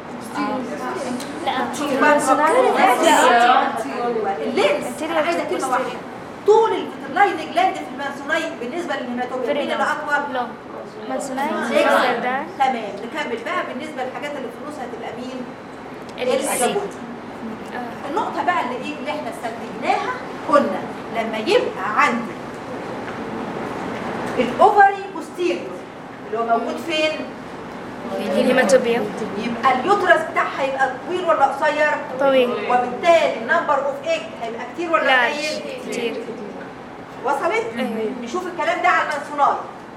لا اللينس. انا عايزه كلمه واحده، طول الفيتلاين جلاند في المنسوناي بالنسبه للهيماتوبيوم مين اللي اطول؟ لونج منسوناي جردان. تمام. نكمل بقى بالنسبه للحاجات اللي في النص هتبقى مين؟ الجابون. النقطه بقى اللي ايه اللي احنا استنتجناها، قلنا لما يبقى عندي الاوفري بوستيريور اللي هو موجود فين؟ الهيماتوبيوم، يبقى اليوترس بتاعها هيبقى طويل ولا قصير؟ طويل. وبالتالي النمبر اوف ايج هيبقى كتير ولا لا قليل؟ كتير. وصلت؟ نشوف الكلام ده على المنسوناي.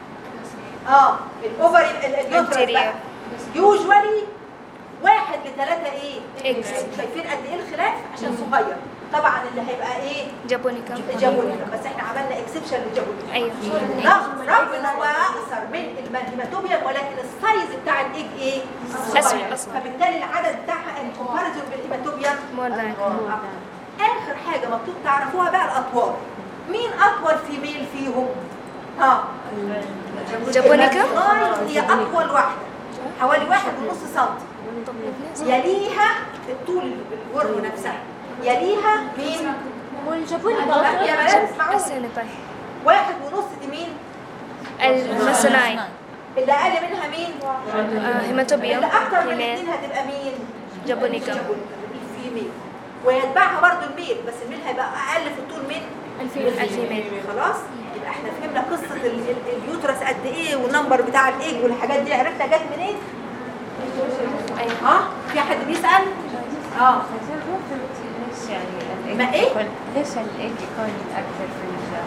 اه الاوفري اليوترس بقى يوجوالي واحد لثلاثة ايه؟ اكس. شايفين قد ايه الخلاف؟ عشان صغير. طبعا اللي هيبقى ايه؟ جابونيكا. جابونيكا، بس احنا عملنا اكسبشن لجابونيكا. ايوه. رغم رغم ان هو اقصر من الهيماتوبيوم، ولكن السايز بتاع الايج ايه؟ أصغر. فبالتالي العدد بتاعها ان كومباريزون بالهيماتوبيوم مور ذان. اخر حاجه مطلوب تعرفوها بقى الاطوال. مين اطول فيميل فيهم؟ ها جابونيكا. هي اطول واحده حوالي واحد ونص سنتي. يليها الطول الورم نفسها، يليها مين؟ والجابونيكا يا بنات اسمعوا، السنة طيب. واحد ونص دي مين؟ المنسوناي. اللي اقل منها مين؟ هيماتوبيوم. اللي اكتر من فيميل. الاثنين هتبقى مين؟ جابونيكا. الفيميل. ويتبعها برضو الميل، بس الميل هيبقى اقل في الطول من الفيميل. خلاص. يبقى احنا فهمنا قصه ال- ال- اليوترس قد ايه والنمبر بتاع الايج والحاجات دي، عرفنا جت منين؟ ايوه. اه في حد بيسال؟ اه ليش يعني ما الايج إيه؟ يكون ليش الايج يكون اكثر في الرجال؟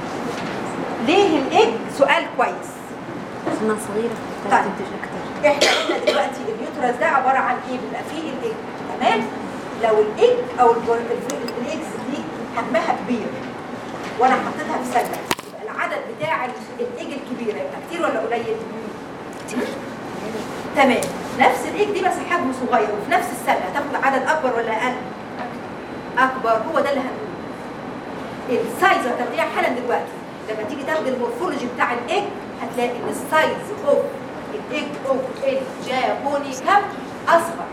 ليه الايج؟ سؤال كويس. عشان صغيرة طيب. تنتج أكثر. احنا قلنا دلوقتي اليوترس ده عباره عن ايه؟ بيبقى فيه الايج، تمام؟ لو الايج او الايجز دي حجمها كبير وانا حطيتها في سله، يبقى العدد بتاع الايج الكبيره يبقى كتير ولا قليل؟ كتير. تمام. نفس الايج دي بس حجمه صغير وفي نفس السله هتاخد عدد اكبر ولا اقل؟ اكبر. هو ده اللي هنقوله. السايز هتاخديها حالا دلوقتي، لما تيجي تاخدي المورفولوجي بتاع الايج هتلاقي ان السايز اوف الايج اوف الجابونيكا اصغر،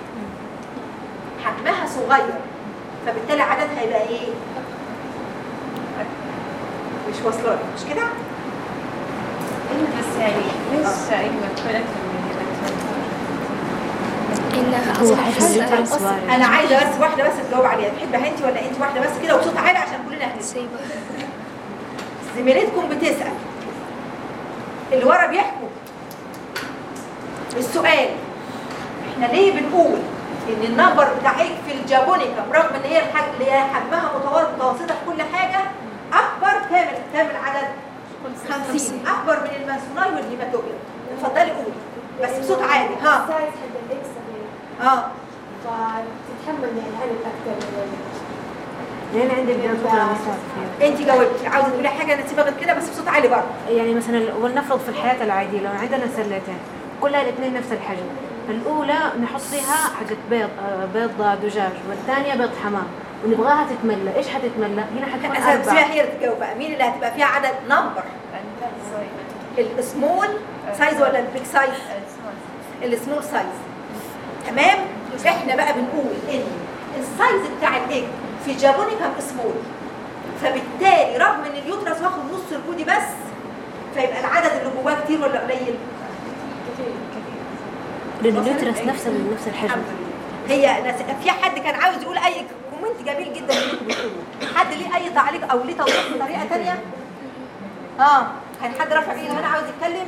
حجمها صغير، فبالتالي عددها هيبقى ايه؟ مش واصله مش كده؟ بس يعني ليش ايوه تكون اكثر من إنها هو أصغر. حجم السواري. انا عايزه بس واحده بس تجاوب عليها، تحبها انت ولا انت؟ واحده بس كده وبصوت عالي عشان كلنا هنسمع. سيبه. زميلتكم بتسال، اللي ورا بيحكوا. السؤال احنا ليه بنقول ان النمبر بتاع ايج في الجابونيكا برغم ان هي الحجم اللي هي حجمها متوسطه في كل حاجه اكبر كامل كامل عدد خمسين، اكبر من المنسوناي والهيماتوبيوم. اتفضلي قولي بس بصوت عالي. ها السايز حق الاكس اه فتتحمل يعني العدد اكثر من يعني عندي بدنا نفكر مثال فيها. انت جاوبتي، عاوزه تقولي حاجه نسيبها غير كده بس بصوت عالي برضه. يعني مثلا ولنفرض في الحياه العاديه لو عندنا سلتين كلها الاثنين نفس الحجم، الاولى نحط فيها حاجه بيض آه، بيض دجاج والثانيه بيض حمام ونبغاها تتملى، ايش حتتملى؟ هنا حتكون اساسا اربعه. هي اللي تجاوب بقى، مين اللي هتبقى فيها عدد نمبر؟ السمول سايز ولا البيج سايز؟ السمول سايز. تمام؟ احنا بقى بنقول ان السايز بتاع الايج في جابونيكم سمول، فبالتالي رغم ان اليوترس واخد نص البودي بس فيبقى العدد اللي جواه كتير ولا قليل؟ لان اليوترس نفس نفس الحجم. الحمد لله. هي ناس- في حد كان عاوز يقول اي كومنت جميل جدا اللي انتوا بتقولوه، حد ليه اي تعليق او ليه توضيح بطريقه ثانيه؟ اه كان حد رافع ايده هنا عاوز يتكلم؟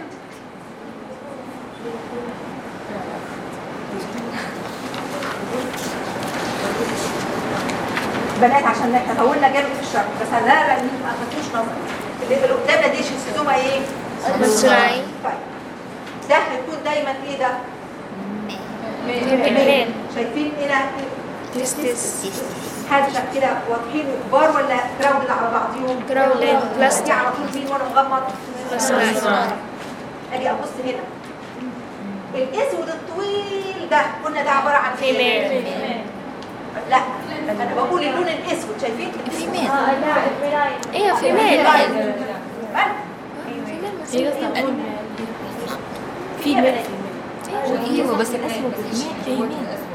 بنات عشان احنا طولنا جامد في الشرح بس لا لا انتوا ما اخدتوش نظر. اللي اللي قدامنا دي شيستوزوما ايه؟ مصراعي. طيب ده هيكون دايما ايه ده؟ ميل. شايفين هنا تستس. حاجه كده واضحين وكبار ولا كراودد على بعضيهم؟ كراودد. دي على طول مين وانا مغمض؟ مصراعي. اجي ابص هنا الاسود الطويل ده قلنا ده عباره عن فيميل. لا انا بقول اللون الاسود شايفين؟ فيميل. ايه فيميل. فيميل ايوه بس الاسود فيميل.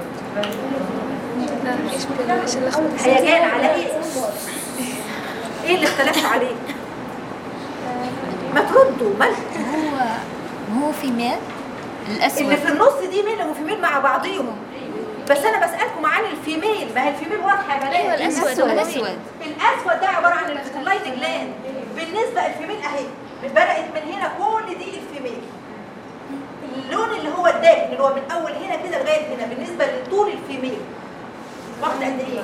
لا ايش بدنا ايش اللخبطه؟ هيجان على ايه؟ ايه اللي اختلفتوا عليه؟ ما تردوا مالك؟ هو هو في ميل الاسود اللي في النص دي ميل وفيميل مع بعضيهم، بس انا بسالكم عن الفيميل، ما هي الفيميل واضحه يا بنات. ايوه الاسود الاسود الاسود ده عباره عن الفيتولايت جلاند. بالنسبه الفيميل اهي بدات من هنا كل دي الفيميل. اللون اللي هو الداكن اللي هو من اول هنا كده لغايه هنا بالنسبه لطول الفيميل واخده قد ايه؟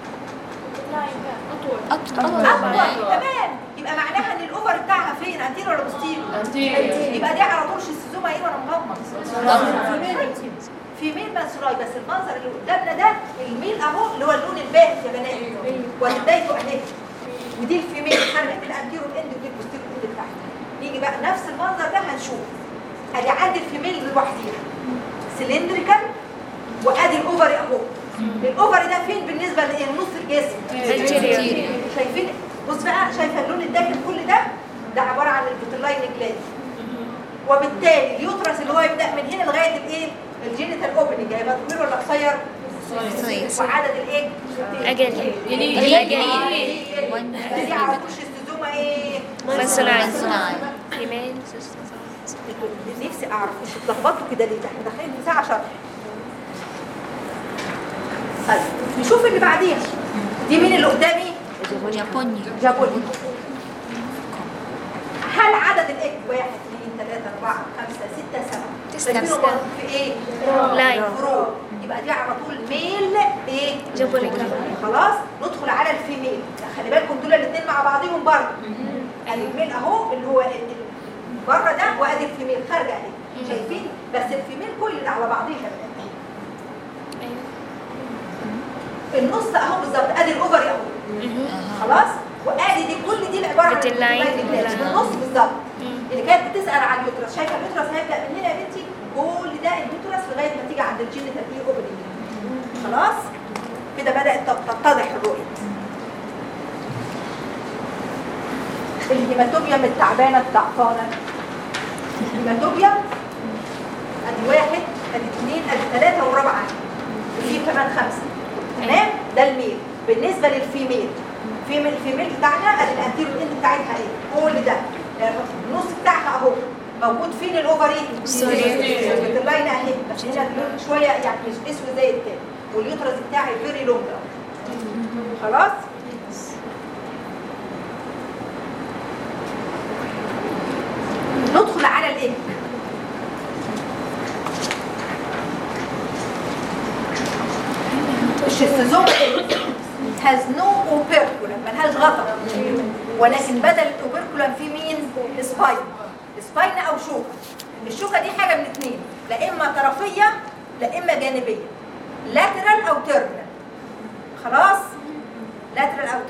اطول اطول. تمام، يبقى معناها ان الاوفر بتاعها فين؟ انتير ولا بوستير؟ انتير. يبقى دي على طول شيستوزوما ايه وانا مغمض؟ فيميل. فيميل منسوراي. بس المنظر اللي قدامنا ده الميل اهو اللي هو اللون الباهت يا بنات وبدايته اهي، ودي الفيميل خارجه من الانتيرو اند ودي البوستيرو اند بتاعها. نيجي بقى نفس المنظر ده هنشوف. ادي عندي الفيميل لوحديها سلندريكال وادي الاوفري اهو. الاوفري ده فين بالنسبه لنص الجسم؟ anterior. شايفين؟ بص بقى شايفه اللون الداكن كل ده ده عباره عن الفيتولاين جلاند. وبالتالي اليوترس اللي هو يبدا من هنا لغايه الايه؟ الجينيتال اوبننج هيبقى طويل ولا قصير؟ قصير. وعدد الايه؟ اجل قليل. دي على طول شيستوزوما ايه؟ مصراعي. صناعي. فيميل. نفسي اعرف مش اتلخبطتوا كده ليه؟ ده احنا داخلين في ساعه شرح. طيب نشوف اللي بعديها. دي مين اللي قدامي؟ يابوني. جابوني. هل عدد الاكس واحد اثنين ثلاثة أربعة خمسة ستة سبعة تسعة. شايفينه موجود في ايه؟ لاين. فروع. يبقى دي على طول ميل ايه؟ جابونيكا. خلاص ندخل على الفيميل. خلي بالكم دول الاثنين مع بعضهم برضه. ادي الميل اهو اللي هو ال- بره ده وادي الفيميل خارجه اهي. شايفين؟ بس الفيميل كل اللي على بعضيها النص اهو بالظبط ادي الاوفري اهو. خلاص؟ وادي دي كل دي العباره عن اللاين. النص بالظبط. اللي كانت بتسال على اليوترس، شايفه اليوترس هيبدا من هنا يا بنتي كل ده اليوترس لغايه ما تيجي عند الجينيتال اي اوبننج. خلاص؟ كده بدات تتضح الرؤيه. الهيماتوبيوم التعبانه الضعفانه. الهيماتوبيوم ادي واحد ادي اثنين ادي ثلاثه والرابعه وفي كمان خمسه. تمام؟ ده الميل. بالنسبه للفيميل فيميل الفيميل بتاعنا ادي الانتيرو اند بتاعتها ايه؟ كل ده النص بتاعها اهو موجود فين الاوفري؟ في اللاين اهي بس هنا اللون شويه يعني مش اسود زي التاني واليوترس بتاعي فيري لونج خلاص؟ ندخل على الايه؟ الشيستوزوما has no operculum ملهاش غطا ولكن بدل الاوبركولم في مين؟ سباين. سباين او شوكه. الشوكه دي حاجه من اثنين، لا اما طرفيه لا اما جانبيه. لاترال او تيرمينال. خلاص؟ لاترال او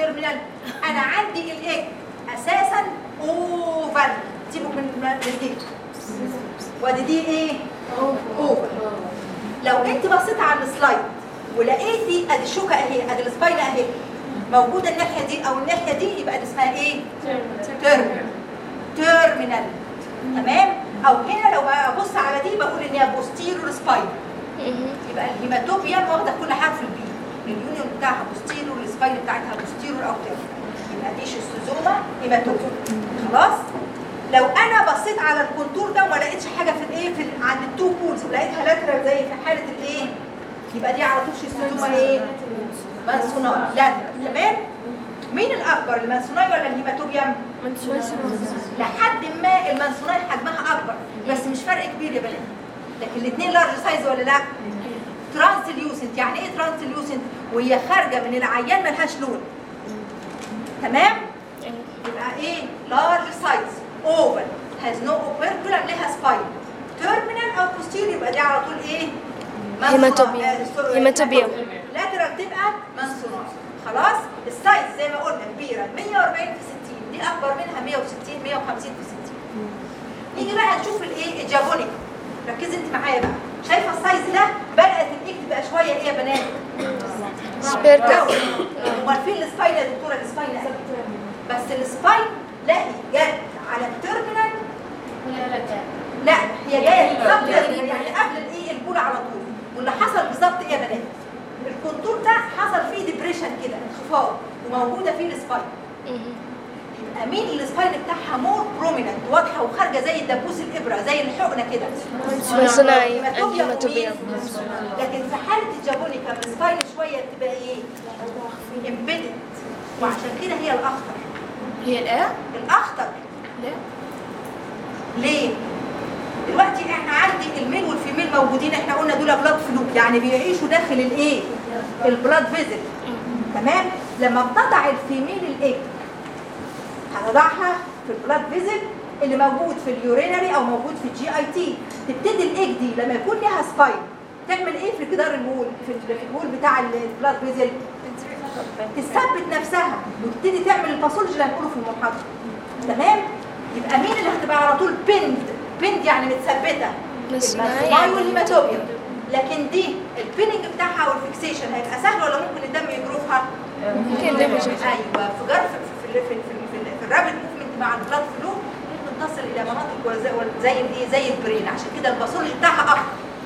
تيرمينال؟ انا عندي الايج اساسا اوفال، سيبك من من دي، وادي دي ايه؟ اوفال. لو انت بصيت على السلايد ولقيتي ادي الشوكه اهي، ادي السباينه اهي موجوده الناحيه دي او الناحيه دي، يبقى دي اسمها ايه؟ تيرمينال. تيرمينال تمام؟ او هنا لو ابص على دي بقول ان هي بوستيرور سباين، يبقى الهيماتوبيا واخده كل حرف البي، اليونيون بتاعها بوستيرور، السباين بتاعتها بوستيرور او تيرمينال، يبقى دي شيستوزوما هيماتوبيا. خلاص؟ لو انا بصيت على الكونتور ده وما لقيتش حاجه في الايه في عند التو بولز ولقيتها لاترال زي في حاله الايه، يبقى دي على طول شيستوزوما ايه؟ مانسوناي لاترال. تمام؟ مين الاكبر، المانسوناي ولا الهيماتوبيا؟ لحد ما المانسوناي حجمها اكبر بس مش فرق كبير يا بنات، لكن الاثنين لارج سايز ولا لا؟ ترانسليوسنت. يعني ايه ترانسليوسنت؟ وهي خارجه من العيان ملهاش لون. تمام؟ يبقى ايه؟ لارج سايز اوفال هاز نو اوبركولم، لها سباين تيرمينال او بوستيريور، يبقى دي على طول ايه؟ هيماتوبيا. هيماتوبيا لاترال تبقى مانسوناي. خلاص؟ السايز زي ما قلنا كبيره مية وأربعين في ستين، دي اكبر منها مية وستين مية وخمسين في ستين. نيجي بقى نشوف الايه؟ الجابونيك. ركزي انت معايا بقى، شايفه السايز ده بدات الايد تبقى شويه ايه يا بنات؟ سبيركل. امال فين السباين يا دكتوره؟ السباين اهي، بس السباين لا جت على التيرمينال لا هي جايه بالظبط يعني قبل الايه؟ البول على طول. واللي حصل بالظبط ايه يا بنات؟ الكونتور ده حصل فيه ديبريشن كده، انخفاض، وموجوده فيه السباين. يبقى مين السباين بتاعها مور بروميننت، واضحه وخارجه زي الدبوس الابره زي الحقنه كده؟ مانسوناي. هيماتوبيا. لكن في حاله الجابونيكا السباين شويه تبقى ايه؟ امبيدد، وعشان كده هي الاخطر. هي الايه؟ الاخطر ليه؟ ليه؟ دلوقتي احنا عندي الميل والفيميل موجودين، احنا قلنا دول بلاد فلوك يعني بيعيشوا داخل الايه؟ البلاد فيزل. تمام؟ لما بتضع الفيميل الايج هتضعها في البلاد فيزل اللي موجود في اليورينري او موجود في الجي اي تي، تبتدي الايج دي لما يكون لها سباين تعمل ايه في جدار الوول، في الوول بتاع البلاد فيزل؟ تثبت نفسها وتبتدي تعمل الباثولوجي اللي هنقوله في المحاضره. تمام؟ يبقى مين اللي هتبقى على طول بند؟ بند يعني متثبته، المانسوناي والهيماتوبيا. لكن دي البيننج بتاعها والفيكسيشن هيبقى سهل ولا ممكن الدم يجرفها؟ ممكن الدم يجرفها. ايوه، في جرف في في في, في, في الرابد موفمنت مع البلاد فلو ممكن تصل الى مناطق زي زي الايه؟ زي البرين، عشان كده الباثولوجي بتاعها اكتر.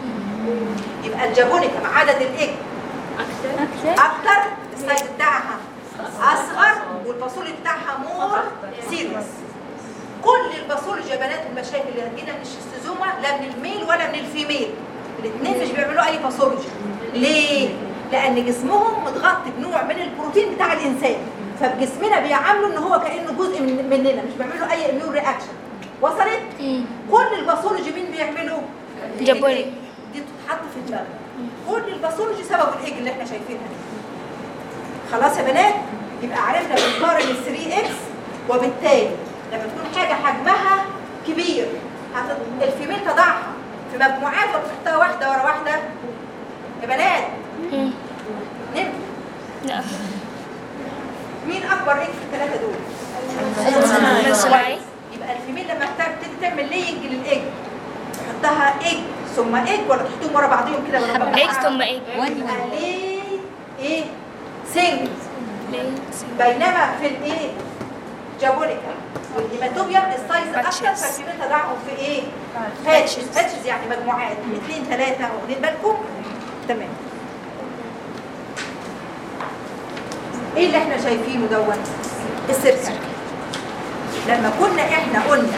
يبقى الجابونيكا مع عدد الايج اكتر اكتر، السايز بتاعها اصغر، والباثولوجي بتاعها مور سيريس. كل الباثولوجي يا بنات المشاكل اللي هتجينا من الشيستوزوما لا من الميل ولا من الفيميل، الاثنين مش بيعملوا اي باثولوجي. ليه؟ لان جسمهم متغطي بنوع من البروتين بتاع الانسان، فبجسمنا بيعاملوا ان هو كانه جزء من مننا، مش بيعملوا اي اميون رياكشن. وصلت؟ كل الباثولوجي مين بيعملوا؟ جابوني. دي تتحط في دماغنا. كل الباثولوجي سبب الايج اللي احنا شايفينها دي. خلاص يا بنات؟ يبقى عرفنا بنقارن ال ثري اكس، وبالتالي لما تكون حاجه حجمها كبير الفيميل تضعها في مجموعات وتحطها واحده ورا واحده يا بنات. نمت لا. مين اكبر ايج في الثلاثه دول؟ مانسوناي. يبقى الفيميل لما تبتدي تعمل لينج للايج تحطها ايج ثم ايج ولا تحطهم ورا بعضهم كده ولا بعض؟ اكس ثم ايه؟ يبقى ليه ايه؟ سنجل. ليه؟ بينما في الايه؟ جابونيكا والهيماتوبيا السايز اكتر، فالفيميل تضعهم في ايه؟ باتشز. باتشز يعني مجموعات اثنين ثلاثه، واخدين بالكم؟ تمام. ايه اللي احنا شايفينه دوت؟ السيركل. لما كنا احنا قلنا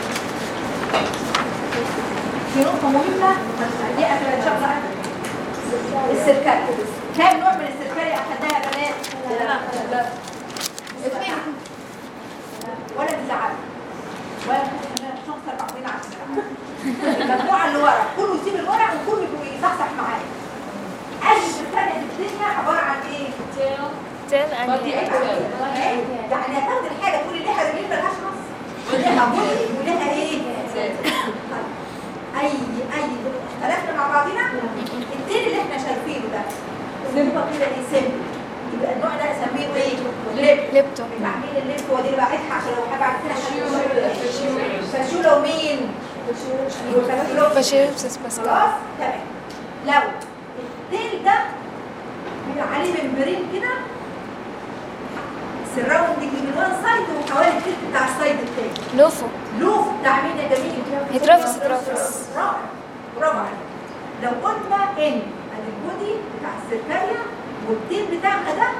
في نقطه مهمه دي اخر ان شاء الله، السيركل. كام نوع من السيركل اخدناها يا بنات؟ اثنين. ولا تزعلوا ولا نخسر بعضنا عشان المجموعه اللي ورا كله يسيب الورق وكله يصحصح معايا. اي سيركل في الدنيا عباره عن ايه؟ تيل يعني يعني هتاخد الحاجه تقولي ليها رجلين ملهاش نص وليها بولي وليها ايه؟ اي اي اختلفنا مع بعضنا. التاني اللي احنا شايفينه ده سيمبل كده ايه؟ سيمبل. يبقى النوع ده اسميه ايه؟ ليب. ليبتو. تعميل الليمف هو دي اللي بعدها عشان لو حاجه عندنا فاشيولا ومين؟ فاشيوبسس باسكال. خلاص تمام. لو التيل ده بيبقى عليه ممبرين كده سراوندنج من وان سايد وحوالي التلت بتاع السايد التاني. لوفو. لوف بتاع مين يا جميل؟ هيترافس هيترافس. رائع برافو عليك. لو قلنا ان البودي بتاع السيركاريا والتيل بتاعها ده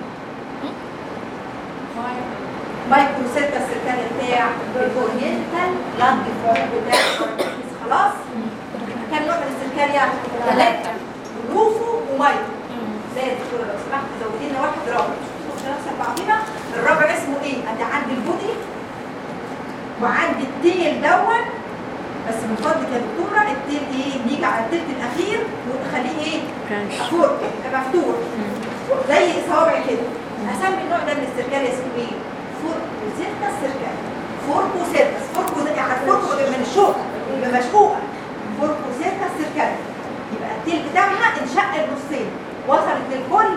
مايكرو سيركا السيركاريا بتاع الاورينتال لانج فورم بتاع الكورنيس. خلاص؟ كام نوع من السيركاريا؟ ثلاثة. لوفو ومايكرو. زي الدكتورة لو سمحت زودي لنا واحد رابع. شوفوا نفس بعضينا. الرابع اسمه ايه؟ ادي عندي البودي وعندي التيل دون، بس من فضلك يا دكتورة التيل ايه؟ نيجي على التلت الأخير ونخليه ايه؟ فور يبقى مفتوح. زي صوابع كده. أسمي النوع ده من السيركاريا اسمه ايه؟ فوركوسيركا السيركاريا. فوركوسيركا، فوركو زي يعني فوركو من الشوكة يبقى مشقوقة. فوركوسيركا السيركاريا. يبقى التيل بتاعها انشق النصين، وصلت للكل.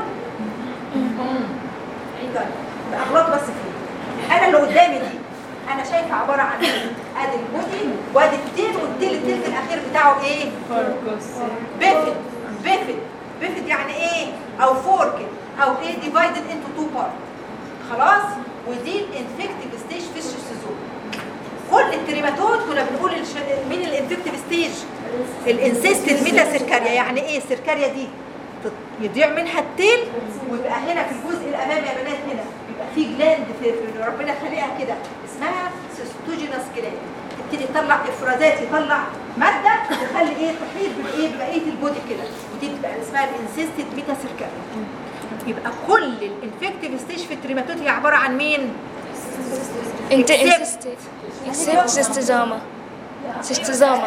طيب يبقى أغلط بس فيه. أنا اللي قدامي دي أنا شايفة عبارة عن ايه؟ ادي البودي وادي التيل والتيل التلت الأخير بتاعه ايه؟ بيفت. بيفت بيفت يعني ايه؟ أو فوركت أو ايه؟ ديفايدد انتو تو بارت. خلاص؟ ودي الانفكتيف ستيج في الشيستوزوم. كل التريماتود كنا بنقول الش... مين الانفكتيف ستيج؟ الانسيستد ميتا سيركاريا. يعني ايه السيركاريا دي؟ يضيع منها التيل ويبقى هنا في الجزء الامامي يا بنات هنا يبقى في جلاند في, في ربنا خلقها كده اسمها سيستوجينس جلاند، تبتدي تطلع افرازات، يطلع ماده تخلي ايه؟ تحيط بالايه؟ ببقيه البودي كده، ودي بتبقى اسمها الانسيستد ميتا سيركاريا. يبقى كل الانفكتيف ستيج في التريماتود هي عباره عن مين؟ انت انسيستد اكسبت سيستوزوما. سيستوزوما.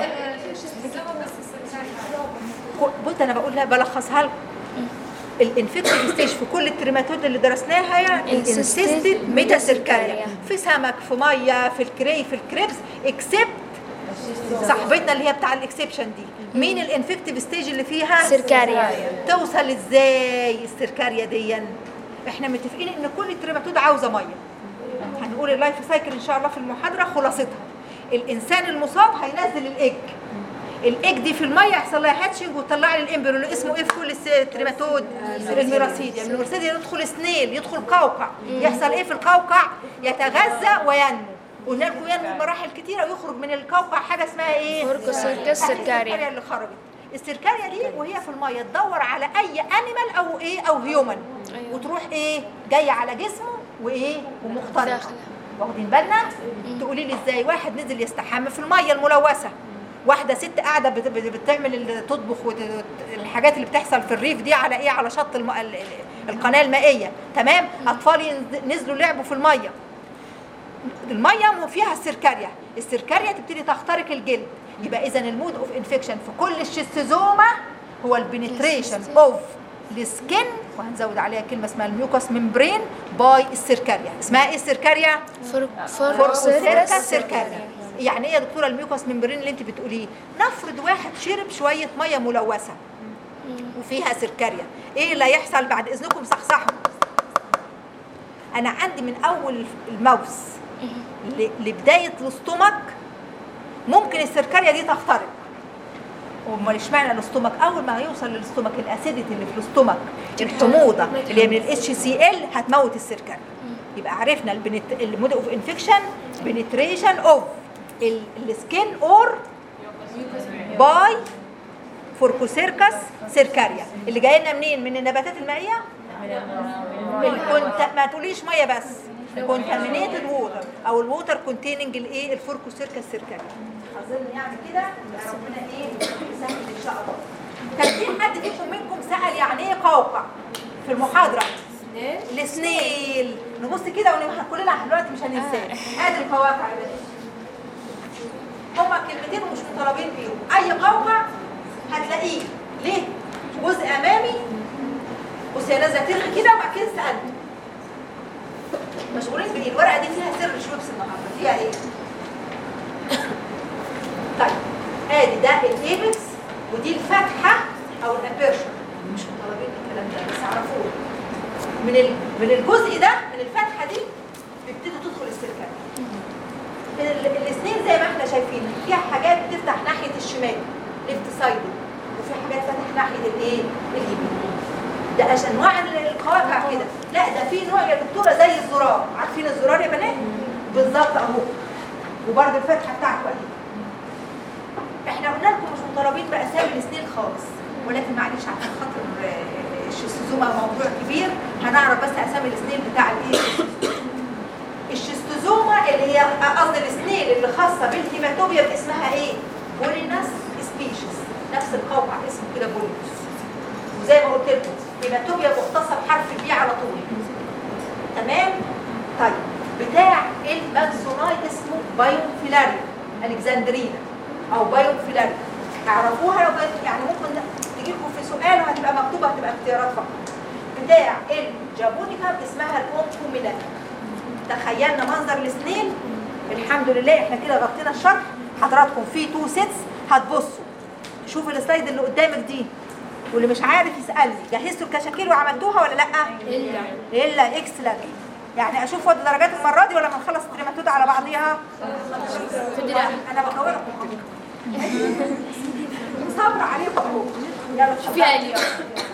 بص انا بقول لها بلخصها لكم. الانفكتيف ستيج في كل التريماتود اللي درسناها هي الانسيستد ميتا سيركاريا. في سمك، في ميه، في الكري، في الكريبس، اكسبت صاحبتنا اللي هي بتاع الاكسبشن دي. مين الانفكتيف ستيج اللي فيها؟ سيركاريا. توصل ازاي السيركاريا دي؟ احنا متفقين ان كل التريماتود عاوزه ميه. هنقول اللايف سايكل ان شاء الله في المحاضره خلاصتها. الانسان المصاب هينزل الايج، الايج دي في الميه يحصل لها هاتشنج وتطلع لي الامبريو اللي اسمه ايه في كل التريماتود؟ الميراسيديا. من الميراسيديا يدخل سنيل، يدخل قوقع. يحصل ايه في القوقع؟ يتغذى وينمو. قلنا لكم ينمو بمراحل كتيره ويخرج من القوقع حاجه اسمها ايه؟ فوركوسيركا السيركاريا. اللي خرجت السيركاريا دي وهي في الميه تدور على اي انيمال او ايه او هيومن، وتروح ايه؟ جايه على جسمه وايه؟ ومخترقه. واخدين بالنا؟ تقولي لي ازاي؟ واحد نزل يستحمى في الميه الملوثه، واحده ست قاعده بتعمل تطبخ والحاجات اللي بتحصل في الريف دي على ايه؟ على شط الم... القناه المائيه. تمام؟ اطفال نزلوا لعبوا في الميه، الميه فيها السيركاريا، السيركاريا تبتدي تخترق الجلد. يبقى اذا المود اوف انفكشن في كل الشيستوزوما هو البنتريشن اوف السكن، وهنزود عليها كلمه اسمها الميوكوس ممبرين باي السيركاريا. اسمها ايه السيركاريا؟ فوركوسيركا السيركاريا. يعني ايه يا دكتوره الميوكوس ممبرين اللي انت بتقوليه؟ نفرض واحد شرب شويه ميه ملوثه وفيها سيركاريا، ايه اللي هيحصل؟ بعد اذنكم صحصحوا. انا عندي من اول الماوس لبدايه الاستومك ممكن السيركاريا دي تخترق. امال اشمعنى الاستومك؟ اول ما هيوصل للاستومك الاسيديتي اللي في الاستومك، الحموضه اللي هي من الاتش سي ال هتموت السيركاريا. يبقى عرفنا المود اوف انفكشن بنتريشن اوف السكين اور باي فوركوسيركس سيركاريا اللي جاي لنا منين؟ من النباتات المائيه. الكونت ما تقوليش ميه بس، كونتامينيتد ووتر او الووتر كونتيننج الايه؟ الفوركوسيركس سيركاريا. اظن يعني كده ربنا ايه يسهل ان شاء الله. كان في حد فيكم منكم سال يعني ايه قوقع في المحاضره؟ السنيل. نبص كده ونبقى كلنا دلوقتي مش هننساه. ادي القواقع يا بنات، هما كلمتين ومش مطالبين بيهم. اي قوقع هتلاقيه ليه جزء امامي. بص يا نازله ترغي كده وبعد كده سالت مشغولين بايه؟ الورقه دي فيها سر شويبس النهارده. فيها ايه؟ طيب ادي ده الايبكس ودي الفتحه او الابيرشن. مش مطالبين بالكلام ده بس اعرفوه. من ال- من الجزء ده من الفتحه دي بيبتدوا تدخل السلكات. من ال- الاسنان زي ما احنا شايفين فيها حاجات بتفتح ناحيه الشمال ليفت سايد، وفي حاجات فتح ناحيه الايه؟ اليمين. ده عشان انواع ال- القواقع كده. لا ده في نوع يا دكتوره زي الزرار، عارفين الزرار يا بنات؟ بالظبط اهو. وبرده الفتحه بتاعته اهي. احنا قلنا لكم مش مطالبين باسامي الاسنان خالص، ولكن معلش عشان خاطر آه، الشيستوزوما موضوع كبير هنعرف بس اسامي الاسنان بتاع الايه؟ الشيستوزوما اللي هي قصدي الاسنان اللي خاصه بالهيماتوبيا اسمها ايه؟ بولينس سبيشيز، نفس القوقع اسمه كده بولينس. وزي ما قلت لكم هيماتوبيا مختصه بحرف البي على طول. تمام؟ طيب بتاع الماكسوناي اسمه بايونفيلاريا الكسندرينا او بايونفيلاريا. تعرفوها لو كانت يعني ممكن تجي لكم في سؤال وهتبقى مكتوبه هتبقى اختيارات فقط. بتاع الجابونيكا اسمها الاونكوميلات. تخيلنا منظر الاسنان. الحمد لله احنا كده غطينا الشرح. حضراتكم في تو سيتس هتبصوا شوفوا السلايد اللي قدامك دي، واللي مش عارف يسالني جهزتوا الكشاكيل وعملتوها ولا لا؟ الا الا اكسلنت. يعني اشوف واد درجات المره دي ولا ما نخلص التريماتود على بعضيها؟ انا بقولكم صبر عليكم اهو. يلا شوفي